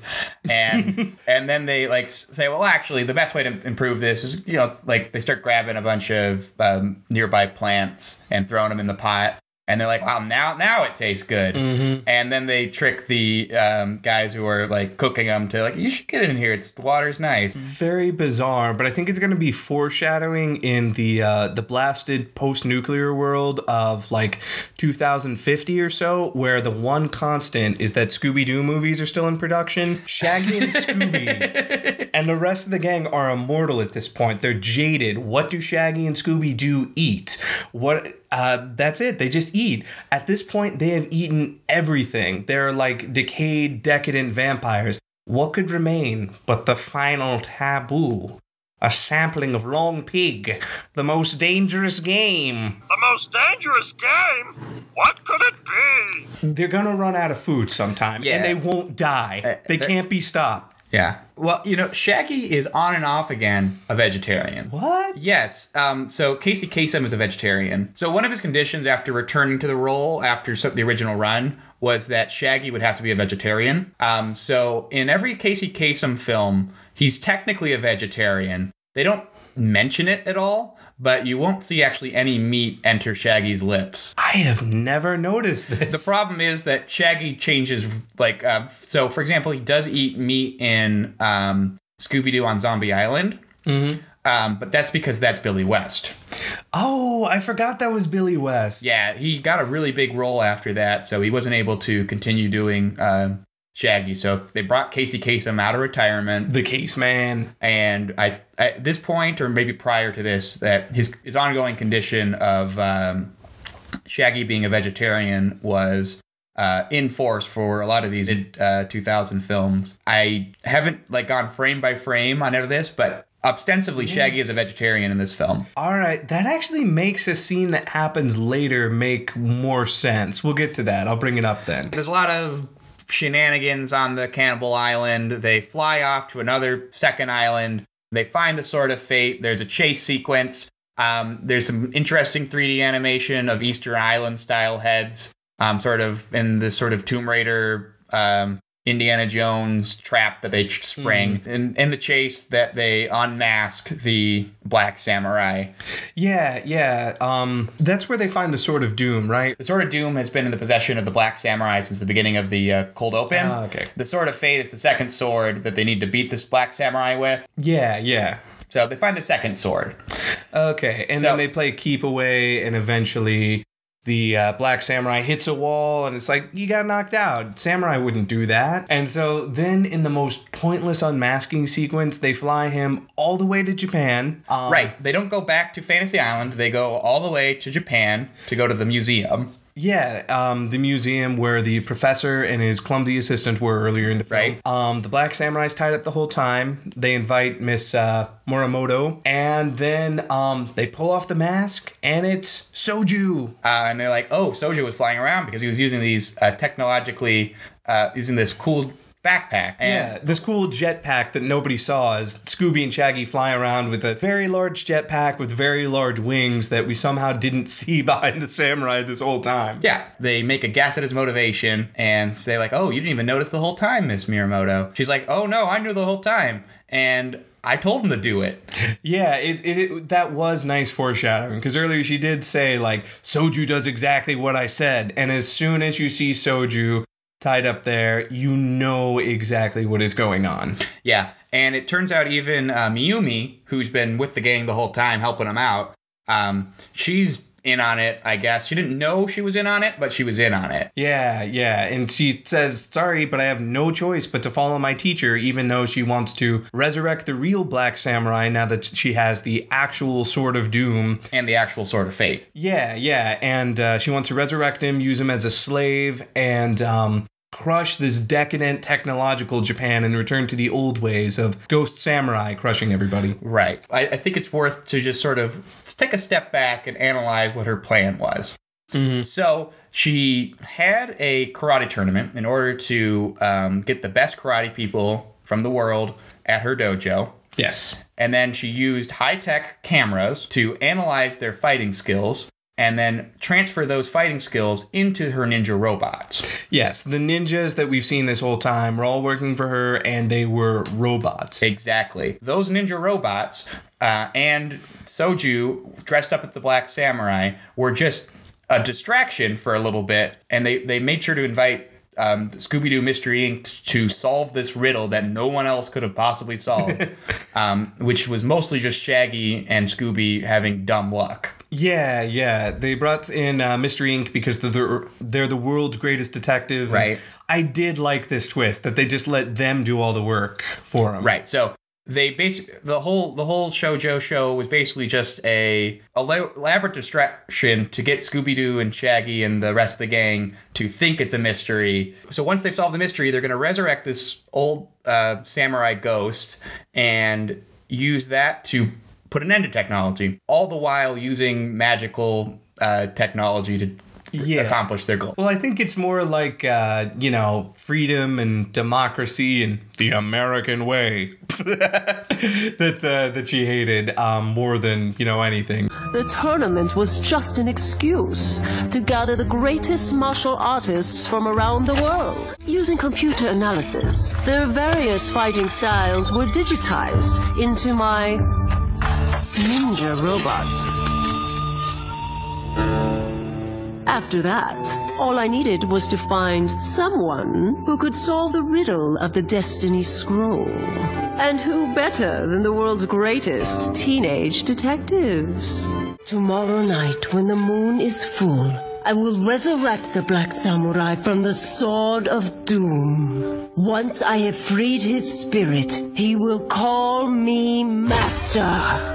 And and then they like say, "Well, actually, the best way to improve this is, you know, like they start grabbing a bunch of um, nearby plants and throwing them in the pot." And they're like, wow, now now it tastes good. Mm-hmm. And then they trick the um, guys who are like cooking them to like, you should get in here. It's the water's nice. Very bizarre, but I think it's going to be foreshadowing in the uh, the blasted post-nuclear world of like two thousand fifty or so, where the one constant is that Scooby-Doo movies are still in production. Shaggy and Scooby and the rest of the gang are immortal at this point. They're jaded. What do Shaggy and Scooby-Doo eat? What... Uh, that's it. They just eat. At this point, they have eaten everything. They're like decayed, decadent vampires. What could remain but the final taboo? A sampling of Long Pig, the most dangerous game. The most dangerous game? What could it be? They're gonna run out of food sometime, yeah. and they won't die. Uh, they can't be stopped. Yeah. Well, you know, Shaggy is on and off again a vegetarian. What? Yes. Um, so Casey Kasem is a vegetarian. So one of his conditions after returning to the role after the original run was that Shaggy would have to be a vegetarian. Um, so in every Casey Kasem film, he's technically a vegetarian. They don't mention it at all, but you won't see actually any meat enter Shaggy's lips. I have never noticed this. The problem is that Shaggy changes, like, uh, so for example, he does eat meat in um, Scooby-Doo on Zombie Island, mm-hmm. um, but that's because that's Billy West. Oh, I forgot that was Billy West. Yeah, he got a really big role after that, so he wasn't able to continue doing uh, Shaggy. So they brought Casey Kasem out of retirement. The Case Man. And I, at this point, or maybe prior to this, that his, his ongoing condition of um, Shaggy being a vegetarian was uh, in force for a lot of these uh, two thousand films. I haven't like gone frame by frame on any of this, but ostensibly Shaggy is a vegetarian in this film. All right, that actually makes a scene that happens later make more sense. We'll get to that. I'll bring it up then. There's a lot of shenanigans on the Cannibal Island. They fly off to another second island. They find the Sword of Fate. There's a chase sequence. Um, there's some interesting three D animation of Easter Island style heads, um, sort of in this sort of Tomb Raider, um, Indiana Jones trap that they spring. Mm. In, in the chase that they unmask the Black Samurai. Yeah, yeah. Um, that's where they find the Sword of Doom, right? The Sword of Doom has been in the possession of the Black Samurai since the beginning of the uh, Cold Open. Oh, okay. The Sword of Fate is the second sword that they need to beat this Black Samurai with. Yeah, yeah. So they find the second sword. Okay, and so, then they play keep away, and eventually the uh, Black Samurai hits a wall, and it's like, you got knocked out. Samurai wouldn't do that. And so then in the most pointless unmasking sequence, they fly him all the way to Japan. Um, right. They don't go back to Fantasy Island. They go all the way to Japan to go to the museum. Yeah, um, the museum where the professor and his clumsy assistant were earlier in the film. Right. Um, the Black Samurai's tied up the whole time. They invite Miss uh, Morimoto, and then um, they pull off the mask, and it's Soju. Uh, and they're like, oh, Soju was flying around because he was using these uh, technologically, uh, using this cool backpack. And yeah, this cool jetpack that nobody saw is Scooby and Shaggy flying around with a very large jetpack with very large wings that we somehow didn't see behind the samurai this whole time. Yeah, they make a guess at his motivation and say like, oh, you didn't even notice the whole time, Miss Miyamoto. She's like, oh no, I knew the whole time. And I told him to do it. Yeah, it, it, it that was nice foreshadowing, because earlier she did say like, Soju does exactly what I said. And as soon as you see Soju tied up there, you know exactly what is going on. Yeah, and it turns out even uh, Miyumi, who's been with the gang the whole time helping them out, um, she's in on it, I guess. She didn't know she was in on it, but she was in on it. Yeah, yeah, and she says, sorry, but I have no choice but to follow my teacher, even though she wants to resurrect the real Black Samurai now that she has the actual Sword of Doom. And the actual Sword of Fate. Yeah, yeah, and uh, she wants to resurrect him, use him as a slave, and um, crush this decadent technological Japan and return to the old ways of ghost samurai crushing everybody. Right. I, I think it's worth to just sort of take a step back and analyze what her plan was. Mm-hmm. So she had a karate tournament in order to um, get the best karate people from the world at her dojo. Yes. And then she used high-tech cameras to analyze their fighting skills and then transfer those fighting skills into her ninja robots. Yes, the ninjas that we've seen this whole time were all working for her, and they were robots. Exactly. Those ninja robots uh, and Soju, dressed up as the Black Samurai, were just a distraction for a little bit, and they, they made sure to invite um, Scooby-Doo Mystery Incorporated to solve this riddle that no one else could have possibly solved, um, which was mostly just Shaggy and Scooby having dumb luck. Yeah, yeah. They brought in uh, Mystery Incorporated because they're the, they're the world's greatest detectives. Right. I did like this twist, that they just let them do all the work for them. Right, so they basically the whole the whole Shoujo show was basically just a elaborate distraction to get Scooby-Doo and Shaggy and the rest of the gang to think it's a mystery. So once they've solved the mystery, they're going to resurrect this old uh, samurai ghost and use that to put an end to technology, all the while using magical uh, technology to yeah. accomplish their goal. Well, I think it's more like, uh, you know, freedom and democracy and the American way that uh, that she hated um, more than, you know, anything. The tournament was just an excuse to gather the greatest martial artists from around the world. Using computer analysis, their various fighting styles were digitized into my ninja robots. After that, all I needed was to find someone who could solve the riddle of the Destiny Scroll. And who better than the world's greatest teenage detectives? Tomorrow night, when the moon is full, I will resurrect the Black Samurai from the Sword of Doom. Once I have freed his spirit, he will call me Master.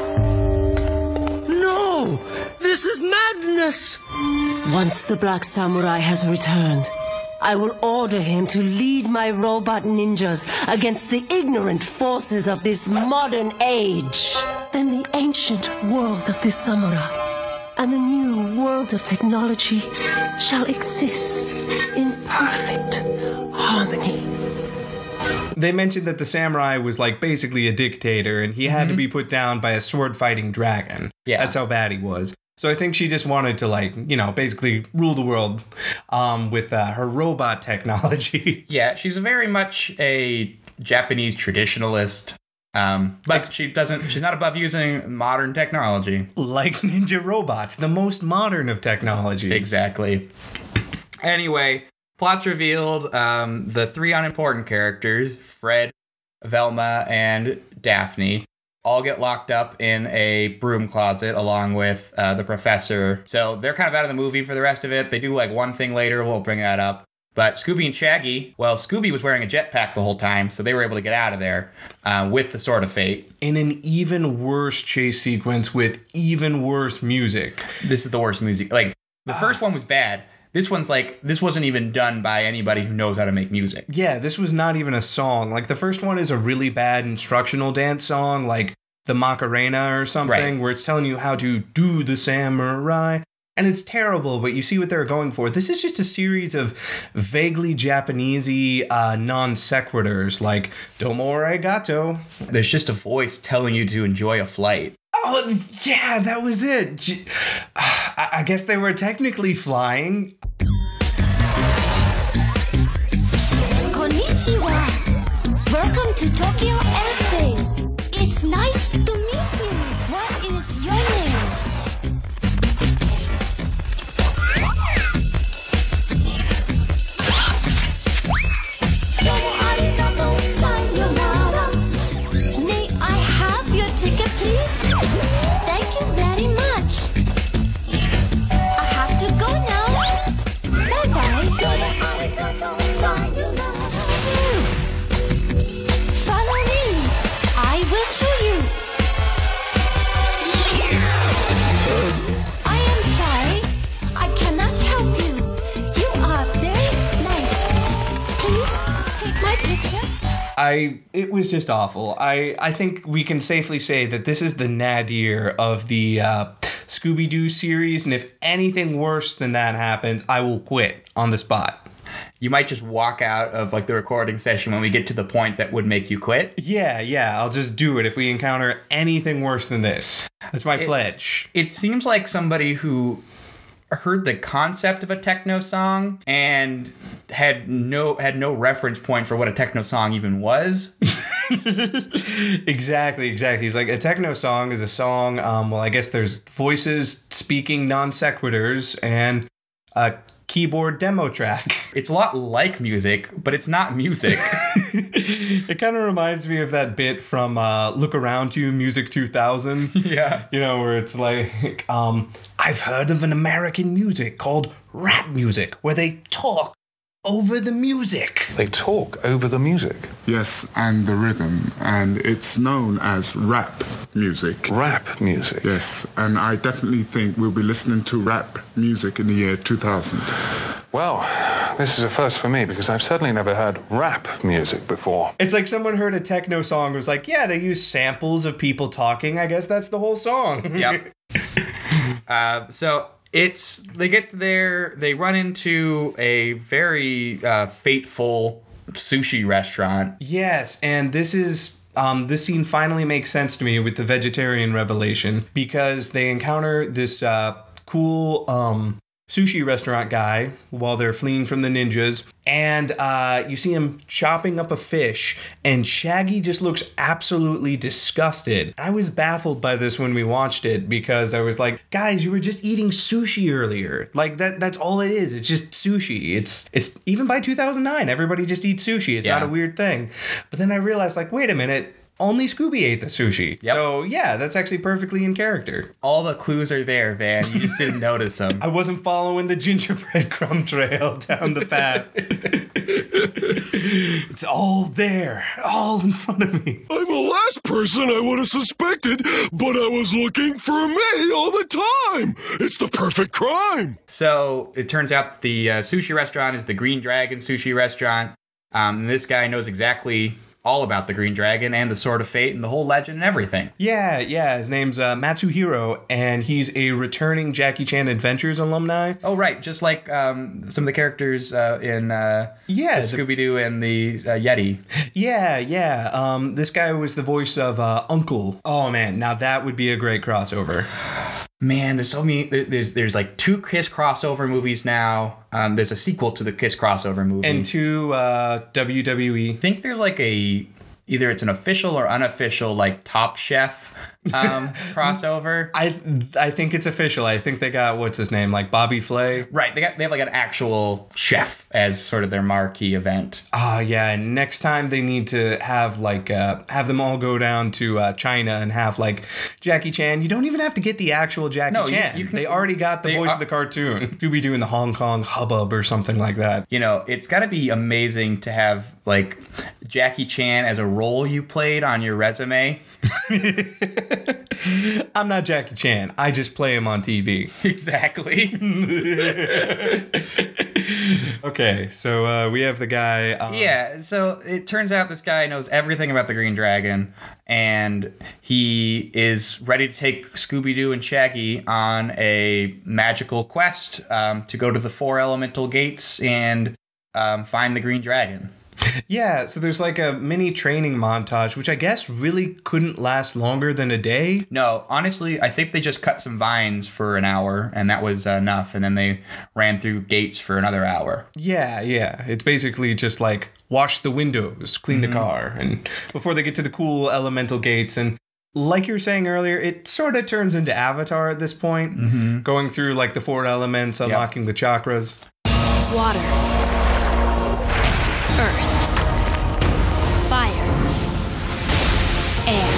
No! This is madness! Once the Black Samurai has returned, I will order him to lead my robot ninjas against the ignorant forces of this modern age. Then the ancient world of the samurai and the new world of technology shall exist in perfect harmony. They mentioned that the samurai was like basically a dictator and he had mm-hmm. to be put down by a sword-fighting dragon. Yeah. That's how bad he was. So I think she just wanted to, like, you know, basically rule the world um, with uh, her robot technology. Yeah, she's very much a Japanese traditionalist. Um, but like, she doesn't, she's not above using modern technology. Like ninja robots, the most modern of technologies. Exactly. Anyway, plot's revealed. Um, the three unimportant characters, Fred, Velma, and Daphne, all get locked up in a broom closet along with uh, the professor. So they're kind of out of the movie for the rest of it. They do like one thing later. We'll bring that up. But Scooby and Shaggy, well, Scooby was wearing a jetpack the whole time, so they were able to get out of there uh, with the Sword of Fate. In an even worse chase sequence with even worse music. This is the worst music. Like, The first one was bad. This one's like, this wasn't even done by anybody who knows how to make music. Yeah, this was not even a song. Like, the first one is a really bad instructional dance song, like the Macarena or something, Right. where it's telling you how to do the samurai. And it's terrible, but you see what they're going for. This is just a series of vaguely Japanese-y uh, non sequiturs, like domo arigato. There's just a voice telling you to enjoy a flight. Oh, yeah, that was it. J- I I guess they were technically flying. Konnichiwa. Welcome to Tokyo Airspace. It's nice to meet you. What is your name? Domo arigato, sayonara. May I have your ticket, please? Thank you very much. I have to go now. Bye-bye. Domo arigato, sayonara. Follow me. I will show you. I am sorry. I cannot help you. You are very nice. Please take my picture. I it was just awful. I, I think we can safely say that this is the nadir of the uh, Scooby-Doo series, and if anything worse than that happens, I will quit on the spot. You might just walk out of like the recording session when we get to the point that would make you quit. Yeah, yeah, I'll just do it if we encounter anything worse than this. That's my It's- pledge. It seems like somebody who heard the concept of a techno song and had no had no reference point for what a techno song even was. Exactly, exactly. He's like, a techno song is a song, um, well, I guess there's voices speaking non sequiturs and a keyboard demo track. It's a lot like music, but it's not music. It kind of reminds me of that bit from uh, Look Around You, Music two thousand. Yeah. You know, where it's like, um, I've heard of an American music called rap music, where they talk over the music. They talk over the music. Yes, and the rhythm, and it's known as rap music. Rap music. Yes, and I definitely think we'll be listening to rap music in the year two thousand. Well, this is a first for me because I've certainly never heard rap music before. It's like someone heard a techno song, was like, yeah, they use samples of people talking. I guess that's the whole song. Yep. uh, so it's they get there, they run into a very uh, fateful sushi restaurant. Yes, and this is um, this scene finally makes sense to me with the vegetarian revelation, because they encounter this uh, cool um, sushi restaurant guy while they're fleeing from the ninjas, and uh, you see him chopping up a fish, and Shaggy just looks absolutely disgusted. I was baffled by this when we watched it, because I was like, guys, you were just eating sushi earlier. Like, that that's all it is. It's just sushi. It's it's even by two thousand nine, everybody just eats sushi. It's Yeah. not a weird thing. But then I realized, like, wait a minute, only Scooby ate the sushi. Yep. So yeah, that's actually perfectly in character. All the clues are there, Van. You just didn't notice them. I wasn't following the gingerbread crumb trail down the path. It's all there, all in front of me. I'm the last person I would have suspected, but I was looking for me all the time. It's the perfect crime. So it turns out the uh, sushi restaurant is the Green Dragon sushi restaurant. Um, and this guy knows exactly all about the Green Dragon and the Sword of Fate and the whole legend and everything. Yeah, yeah. His name's uh, Matsuhiro, and he's a returning Jackie Chan Adventures alumni. Oh, right. Just like um, some of the characters uh, in uh, Yeah, the the- Scooby-Doo and the uh, Yeti. Yeah, yeah. Um, this guy was the voice of uh, Uncle. Oh man, now that would be a great crossover. Man, there's so many. there- There's there's like two Kiss crossover movies now. Um, there's a sequel to the Kiss crossover movie. And two uh, W W E. I think there's like a either it's an official or unofficial like Top Chef um, crossover. I I think it's official. I think they got, what's his name, like Bobby Flay. Right, they got they have like an actual chef as sort of their marquee event. Ah, yeah. And next time they need to have like uh, have them all go down to uh, China and have like Jackie Chan. You don't even have to get the actual Jackie No, you- Chan. you can- they already got the they voice are- of the cartoon. Scooby Doo in the Hong Kong hubbub or something like that. You know, it's got to be amazing to have like Jackie Chan as a role you played on your resume. I'm not Jackie Chan. I just play him on T V. Exactly. Okay, so uh, we have the guy. Um, yeah, so it turns out this guy knows everything about the Green Dragon, and he is ready to take Scooby-Doo and Shaggy on a magical quest um, to go to the four elemental gates and um, find the Green Dragon. Yeah, so there's like a mini training montage, which I guess really couldn't last longer than a day. No, honestly, I think they just cut some vines for an hour, and that was enough, and then they ran through gates for another hour. Yeah, yeah. It's basically just like wash the windows, clean Mm-hmm. the car, and before they get to the cool elemental gates. And like you were saying earlier, it sort of turns into Avatar at this point, Mm-hmm. going through like the four elements, unlocking the chakras. Water. Earth. Fire. Air.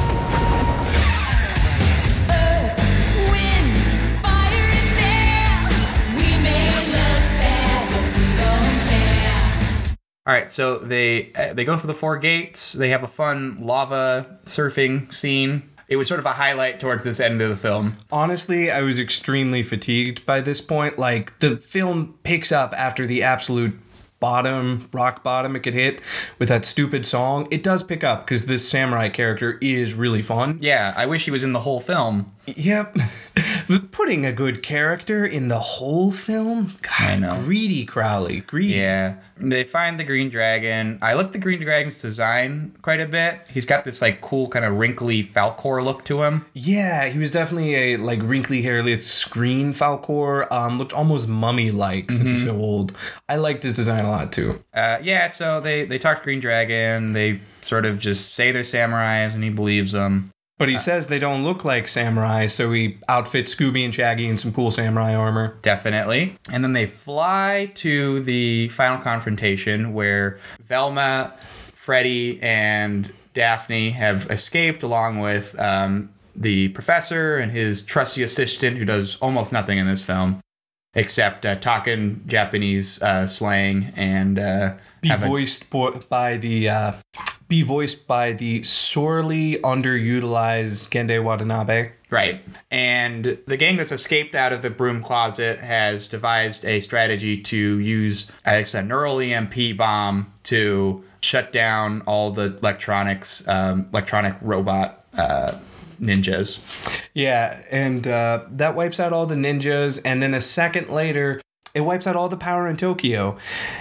Earth, wind, fire is there. We may look bad, but we don't care. All right, so they uh, they go through the four gates. They have a fun lava surfing scene. It was sort of a highlight towards this end of the film. Honestly, I was extremely fatigued by this point. Like, the film picks up after the absolute bottom, rock bottom it could hit with that stupid song. It does pick up because this samurai character is really fun. Yeah, I wish he was in the whole film. Yep. Putting a good character in the whole film? God, I know. Greedy Crowley. Greedy. Yeah. They find the Green Dragon. I like the Green Dragon's design quite a bit. He's got this like cool kind of wrinkly Falcor look to him. Yeah, he was definitely a like wrinkly, hairless screen Falcor. Um, looked almost mummy-like since he's so old. I liked his design a lot too. Uh, yeah, so they, they talk to Green Dragon. They sort of just say they're samurais and he believes them. But he says they don't look like samurai, so he outfits Scooby and Shaggy in some cool samurai armor. Definitely. And then they fly to the final confrontation where Velma, Freddy, and Daphne have escaped along with um, the professor and his trusty assistant who does almost nothing in this film except uh, talking Japanese uh, slang and uh, Be have a- voiced bo- by the uh, be voiced by the sorely underutilized Gende Watanabe. Right. And the gang that's escaped out of the broom closet has devised a strategy to use I guess, a neural E M P bomb to shut down all the electronics, um, electronic robot uh, ninjas. Yeah, and uh, that wipes out all the ninjas, and then a second later, it wipes out all the power in Tokyo.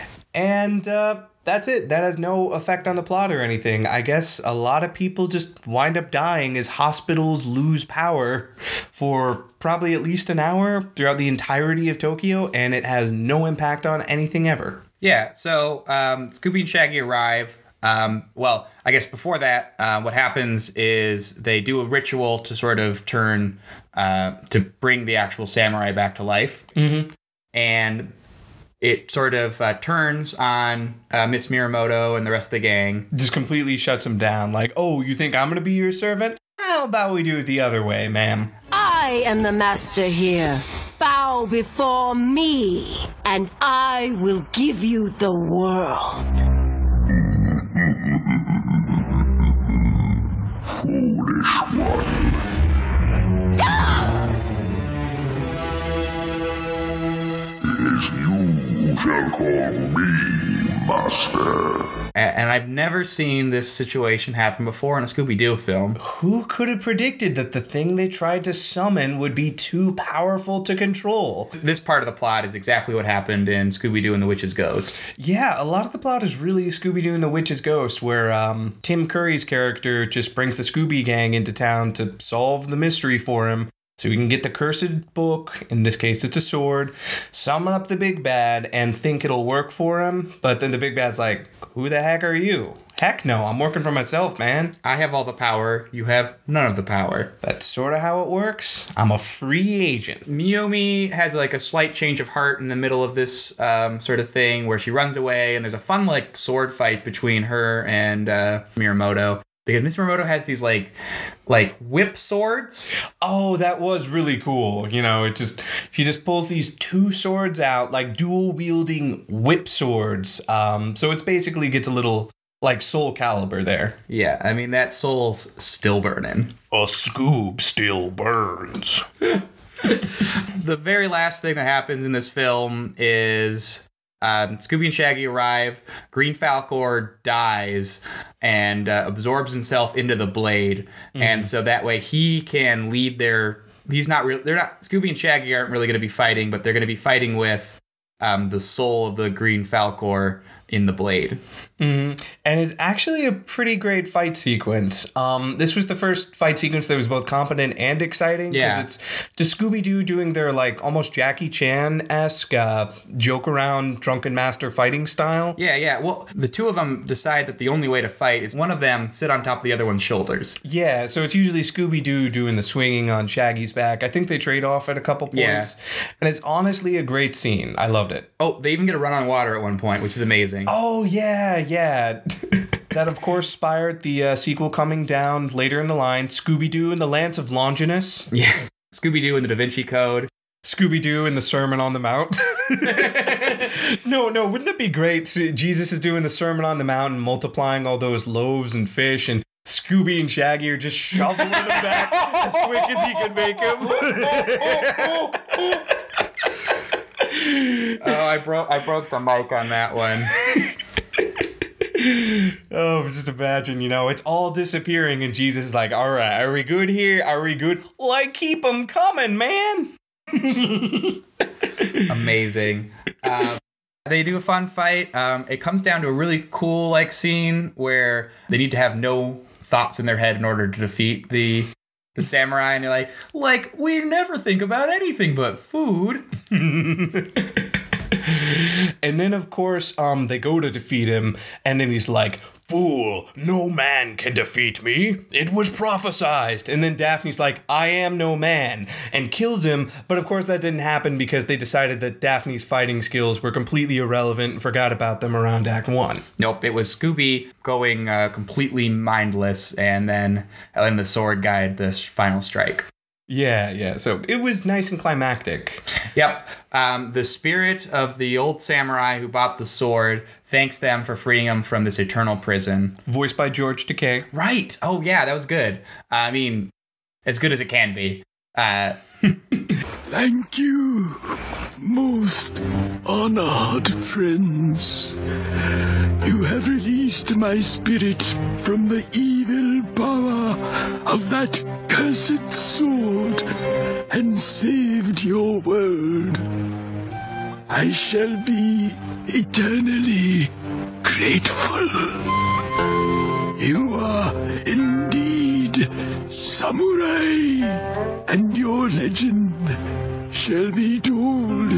And uh, that's it. That has no effect on the plot or anything. I guess a lot of people just wind up dying as hospitals lose power for probably at least an hour throughout the entirety of Tokyo, and it has no impact on anything ever. Yeah, so um, Scooby and Shaggy arrive. Um, well, I guess before that, uh, what happens is they do a ritual to sort of turn, uh, to bring the actual samurai back to life. Mm-hmm. And it sort of uh, turns on uh, Miss Miyamoto and the rest of the gang. Just completely shuts them down. Like, oh, you think I'm going to be your servant? How about we do it the other way, ma'am? I am the master here. Bow before me, and I will give you the world. Foolish one. It is you who shall call me master. And I've never seen this situation happen before in a Scooby-Doo film. Who could have predicted that the thing they tried to summon would be too powerful to control? This part of the plot is exactly what happened in Scooby-Doo and the Witch's Ghost. Yeah, a lot of the plot is really Scooby-Doo and the Witch's Ghost, where um, Tim Curry's character just brings the Scooby Gang into town to solve the mystery for him. So we can get the cursed book, in this case it's a sword, summon up the big bad, and think it'll work for him. But then the big bad's like, who the heck are you? Heck no, I'm working for myself, man. I have all the power, you have none of the power. That's sort of how it works. I'm a free agent. Miyomi has like a slight change of heart in the middle of this um, sort of thing where she runs away and there's a fun like sword fight between her and uh, Miyamoto. Because Miss Miyamoto has these like like whip swords. Oh, that was really cool. You know, it just she just pulls these two swords out, like dual wielding whip swords. Um, so it's basically gets a little like Soul Calibur there. Yeah, I mean, that soul's still burning. A Scoob still burns. The very last thing that happens in this film is um, Scooby and Shaggy arrive, Green Falcor dies and uh, absorbs himself into the blade. Mm-hmm. And so that way he can lead their... He's not real. They're not... Scooby and Shaggy aren't really going to be fighting, but they're going to be fighting with um, the soul of the Green Falcor in the blade. Mm-hmm. And it's actually a pretty great fight sequence. Um, this was the first fight sequence that was both competent and exciting. Yeah. It's just Scooby-Doo doing their like almost Jackie Chan-esque uh, joke around drunken master fighting style. Yeah, yeah. Well, the two of them decide that the only way to fight is one of them sit on top of the other one's shoulders. Yeah, so it's usually Scooby-Doo doing the swinging on Shaggy's back. I think they trade off at a couple points. Yeah. And it's honestly a great scene. I loved it. Oh, they even get a run on water at one point, which is amazing. Oh, yeah, yeah. That, of course, inspired the uh, sequel coming down later in the line. Scooby-Doo and the Lance of Longinus. Yeah. Scooby-Doo and the Da Vinci Code. Scooby-Doo and the Sermon on the Mount. no, no, wouldn't it be great? Jesus is doing the Sermon on the Mount and multiplying all those loaves and fish, and Scooby and Shaggy are just shoveling them back as quick as he can make them. Oh, I broke I broke the mic on that one. Oh, just imagine, you know, it's all disappearing, and Jesus is like, all right, are we good here? Are we good? Like, keep them coming, man. Amazing. Um, they do a fun fight. Um, it comes down to a really cool, like, scene where they need to have no thoughts in their head in order to defeat the the samurai, and they're like, like, we never think about anything but food. And then, of course, um, they go to defeat him, and then he's like, fool, no man can defeat me. It was prophesized. And then Daphne's like, I am no man, and kills him. But of course that didn't happen because they decided that Daphne's fighting skills were completely irrelevant and forgot about them around Act One. Nope, it was Scooby going uh, completely mindless, and then and the sword guide the final strike. Yeah, yeah. So it was nice and climactic. Yep. Um, the spirit of the old samurai who bought the sword thanks them for freeing him from this eternal prison. Voiced by George Takei. Right. Oh, yeah, that was good. I mean, as good as it can be. Uh, Thank you, most honored friends. You have released my spirit from the evil power of that cursed sword and saved your world. I shall be eternally grateful. You are indeed samurai, and your legend shall be told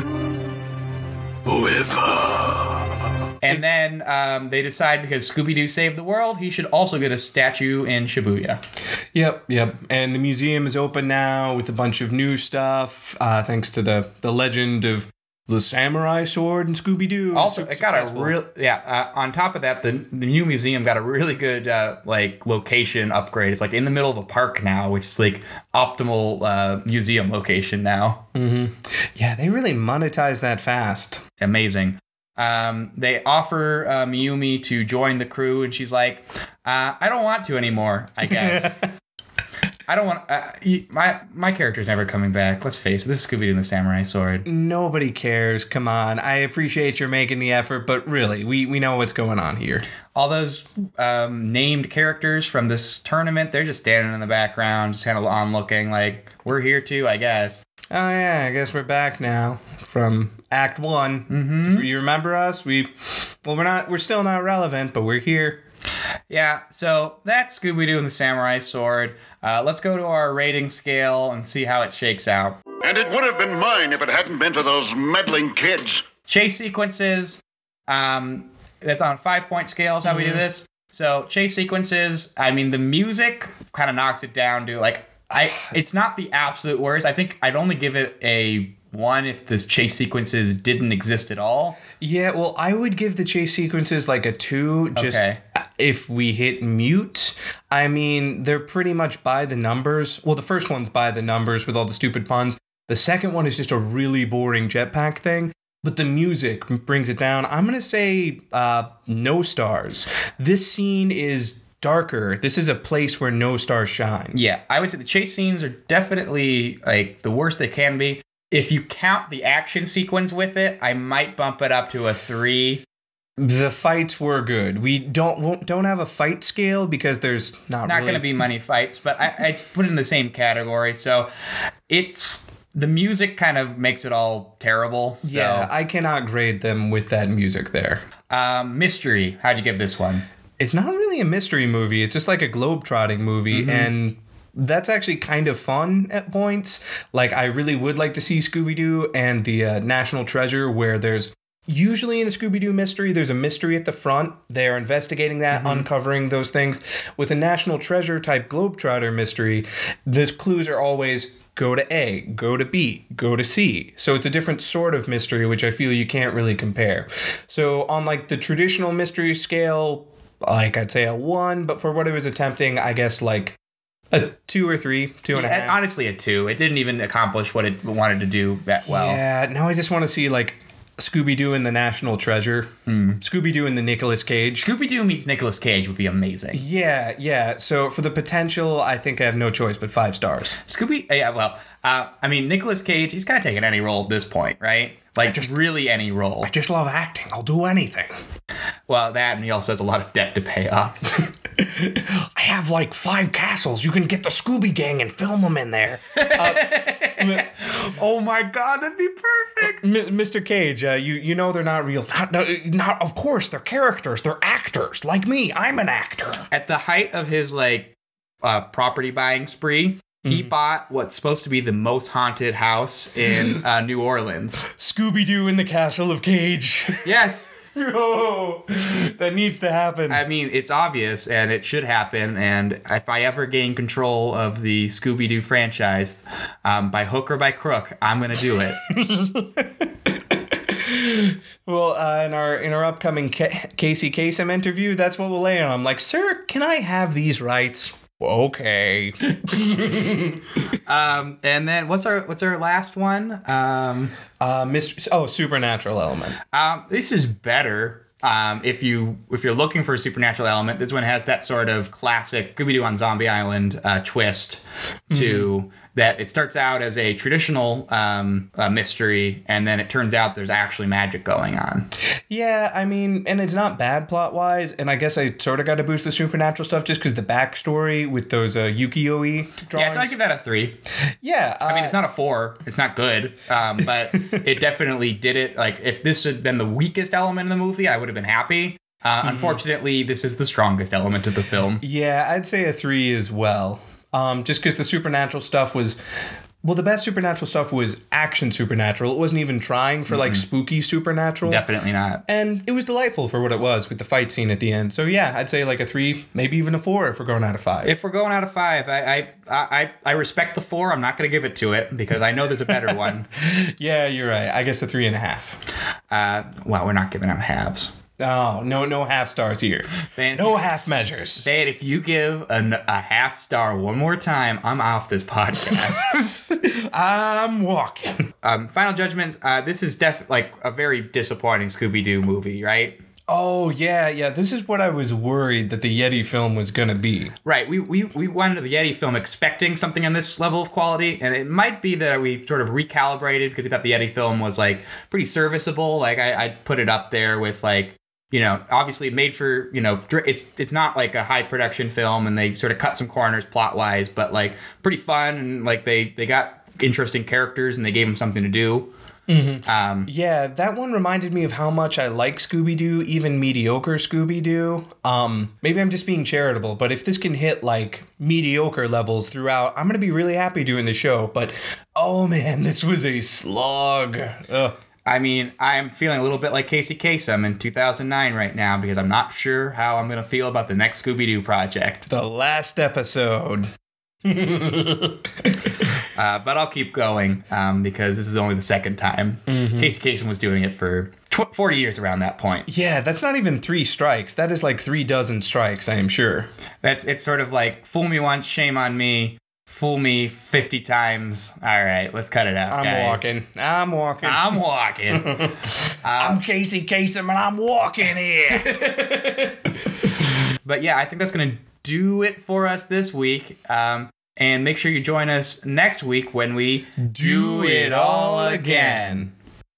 forever. And then um, they decide because Scooby-Doo saved the world, he should also get a statue in Shibuya. Yep, yep. And the museum is open now with a bunch of new stuff, uh, thanks to the, the legend of the samurai sword and Scooby-Doo. Also, it got a real... Yeah, uh, on top of that, the, the new museum got a really good, uh, like, location upgrade. It's, like, in the middle of a park now, which is, like, optimal uh, museum location now. Mm-hmm. Yeah, they really monetized that fast. Amazing. Um, they offer uh, Miyumi to join the crew, and she's like, uh, I don't want to anymore, I guess. I don't want... Uh, you, my my character's never coming back. Let's face it, this is Scooby-Doo and the Samurai Sword. Nobody cares. Come on. I appreciate you're making the effort, but really, we, we know what's going on here. All those um, named characters from this tournament, they're just standing in the background, just kind of on-looking, like, we're here too, I guess. Oh, yeah, I guess we're back now from Act One. Mm-hmm. You remember us? We, well, we're not, we're still not relevant, but we're here. Yeah, so that's Scooby-Doo and the Samurai Sword. Uh, let's go to our rating scale and see how it shakes out. And it would have been mine if it hadn't been for those meddling kids. Chase sequences, um, that's on a five-point scale is how mm-hmm. we do this. So chase sequences, I mean, the music kind of knocks it down to, like, I. It's not the absolute worst. I think I'd only give it a one if the chase sequences didn't exist at all. Yeah, well, I would give the chase sequences like a two, just okay. If we hit mute. I mean, they're pretty much by the numbers. Well, the first one's by the numbers with all the stupid puns. The second one is just a really boring jetpack thing. but the music brings it down. I'm going to say uh, no stars. This scene is darker. This is a place where no stars shine. Yeah, I would say the chase scenes are definitely like the worst they can be. If you count the action sequence with it, I might bump it up to a three. The fights were good. We don't won't, don't have a fight scale because there's not not really... going to be many fights, but I, I put it in the same category. So it's the music kind of makes it all terrible. So. Yeah, I cannot grade them with that music there. Um, mystery. How'd you give this one? It's not really a mystery movie. It's just like a globe-trotting movie, Mm-hmm. and that's actually kind of fun at points. Like, I really would like to see Scooby-Doo and the uh, National Treasure, where there's usually in a Scooby-Doo mystery, there's a mystery at the front. They're investigating that, Mm-hmm. uncovering those things. With a National Treasure type Globetrotter mystery, the clues are always go to A, go to B, go to C. So it's a different sort of mystery, which I feel you can't really compare. So on like the traditional mystery scale, like I'd say a one, but for what it was attempting, I guess like a two or three, two and yeah, a half. Honestly, a two. It didn't even accomplish what it wanted to do that well. Yeah, now I just want to see like Scooby-Doo and the National Treasure. Hmm. Scooby-Doo and the Nicolas Cage. Scooby-Doo meets Nicolas Cage would be amazing. Yeah, yeah. So for the potential, I think I have no choice but five stars. Scooby, yeah, well, uh, I mean, Nicolas Cage, he's kind of taking any role at this point, right? Like, just really any role. I just love acting. I'll do anything. Well, that, and he also has a lot of debt to pay off. I have like five castles. You can get the Scooby Gang and film them in there. Uh, oh my God, that'd be perfect. M- Mister Cage, uh, you you know they're not real. Not, no, not of course they're characters. They're actors like me. I'm an actor. At the height of his like uh, property buying spree, he mm-hmm. bought what's supposed to be the most haunted house in uh, New Orleans. Scooby-Doo in the Castle of Cage. Yes. Oh, that needs to happen. I mean, it's obvious, and it should happen. And if I ever gain control of the Scooby-Doo franchise, um, by hook or by crook, I'm gonna do it. Well, uh, in our in our upcoming K- Casey Kasem interview, that's what we'll lay on. I'm like, sir, can I have these rights? Okay. um, and then what's our what's our last one? Um, uh, Mister Oh, Supernatural Element. Um, this is better. Um, if you if you're looking for a supernatural element, this one has that sort of classic Scooby-Doo on Zombie Island uh, twist to mm-hmm. that. It starts out as a traditional um, uh, mystery, and then it turns out there's actually magic going on. Yeah, I mean, and it's not bad plot wise. And I guess I sort of got to boost the supernatural stuff just because the backstory with those uh, ukiyo-e drawings. Yeah, so I give that a three. Yeah, uh, I mean, it's not a four. It's not good, um, but it definitely did it. Like, if this had been the weakest element in the movie, I would have been happy. Uh, mm-hmm. Unfortunately, this is the strongest element of the film. Yeah, I'd say a three as well. Um, just because the supernatural stuff was... Well, the best supernatural stuff was action supernatural. It wasn't even trying for, mm-hmm. like, spooky supernatural. Definitely not. And it was delightful for what it was with the fight scene at the end. So, yeah, I'd say, like, a three, maybe even a four if we're going out of five. If we're going out of five, I I, I, I respect the four. I'm not going to give it to it because I know there's a better one. Yeah, you're right. I guess a three and a half. Uh, well, we're not giving out halves. Oh, no, no half stars here. Man, no half measures. Man, if you give a, a half star one more time, I'm off this podcast. I'm walking. Um, Final Judgments. Uh, this is def like a very disappointing Scooby-Doo movie, right? Oh, yeah, yeah. This is what I was worried that the Yeti film was going to be. Right. We, we we went into the Yeti film expecting something on this level of quality, and it might be that we sort of recalibrated because we thought the Yeti film was, like, pretty serviceable. Like, I, I'd put it up there with, like, you know, obviously made for, you know, it's it's not like a high production film, and they sort of cut some corners plot wise, but like pretty fun, and like they, they got interesting characters and they gave them something to do. Mm-hmm. Um, yeah, that one reminded me of how much I like Scooby-Doo, even mediocre Scooby-Doo. Um, maybe I'm just being charitable, but if this can hit like mediocre levels throughout, I'm going to be really happy doing the show. But oh man, this was a slog. Ugh. I mean, I'm feeling a little bit like Casey Kasem in two thousand nine right now because I'm not sure how I'm going to feel about the next Scooby-Doo project. The last episode. uh, but I'll keep going um, because this is only the second time. Mm-hmm. Casey Kasem was doing it for tw- forty years around that point. Yeah, that's not even three strikes. That is like three dozen strikes, I am sure. That's It's sort of like, fool me once, shame on me. fool me fifty times. All right, let's cut it out, I'm guys. walking. I'm walking. I'm walking. uh, I'm Casey Kasem, and I'm walking here. But yeah, I think that's going to do it for us this week. Um, and make sure you join us next week when we do it all again.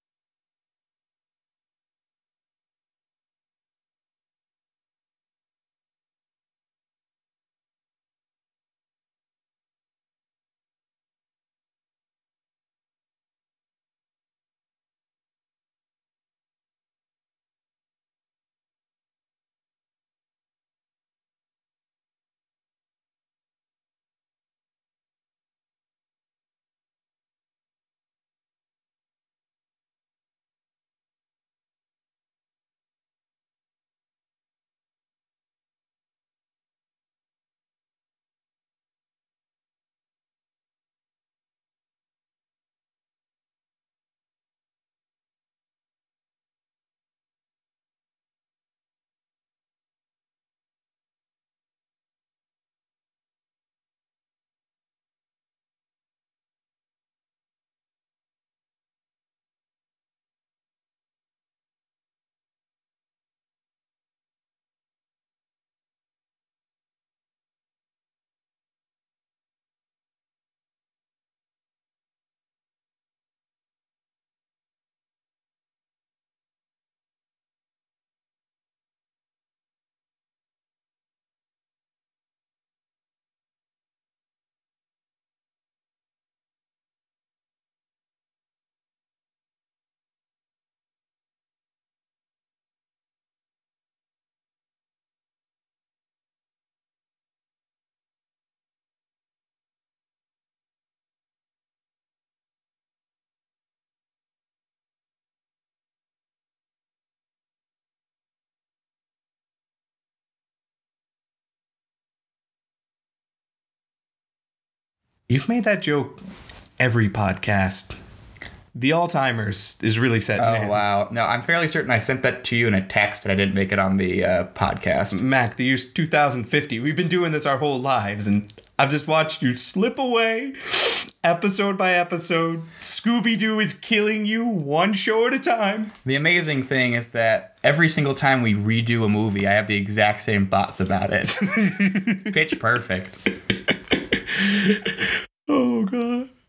You've made that joke every podcast. The Alzheimer's is really setting Oh, in. wow. No, I'm fairly certain I sent that to you in a text and I didn't make it on the uh, podcast. Mac, the year's two thousand fifty. We've been doing this our whole lives, and I've just watched you slip away episode by episode. Scooby-Doo is killing you one show at a time. The amazing thing is that every single time we redo a movie, I have the exact same thoughts about it. Pitch perfect. Oh, God.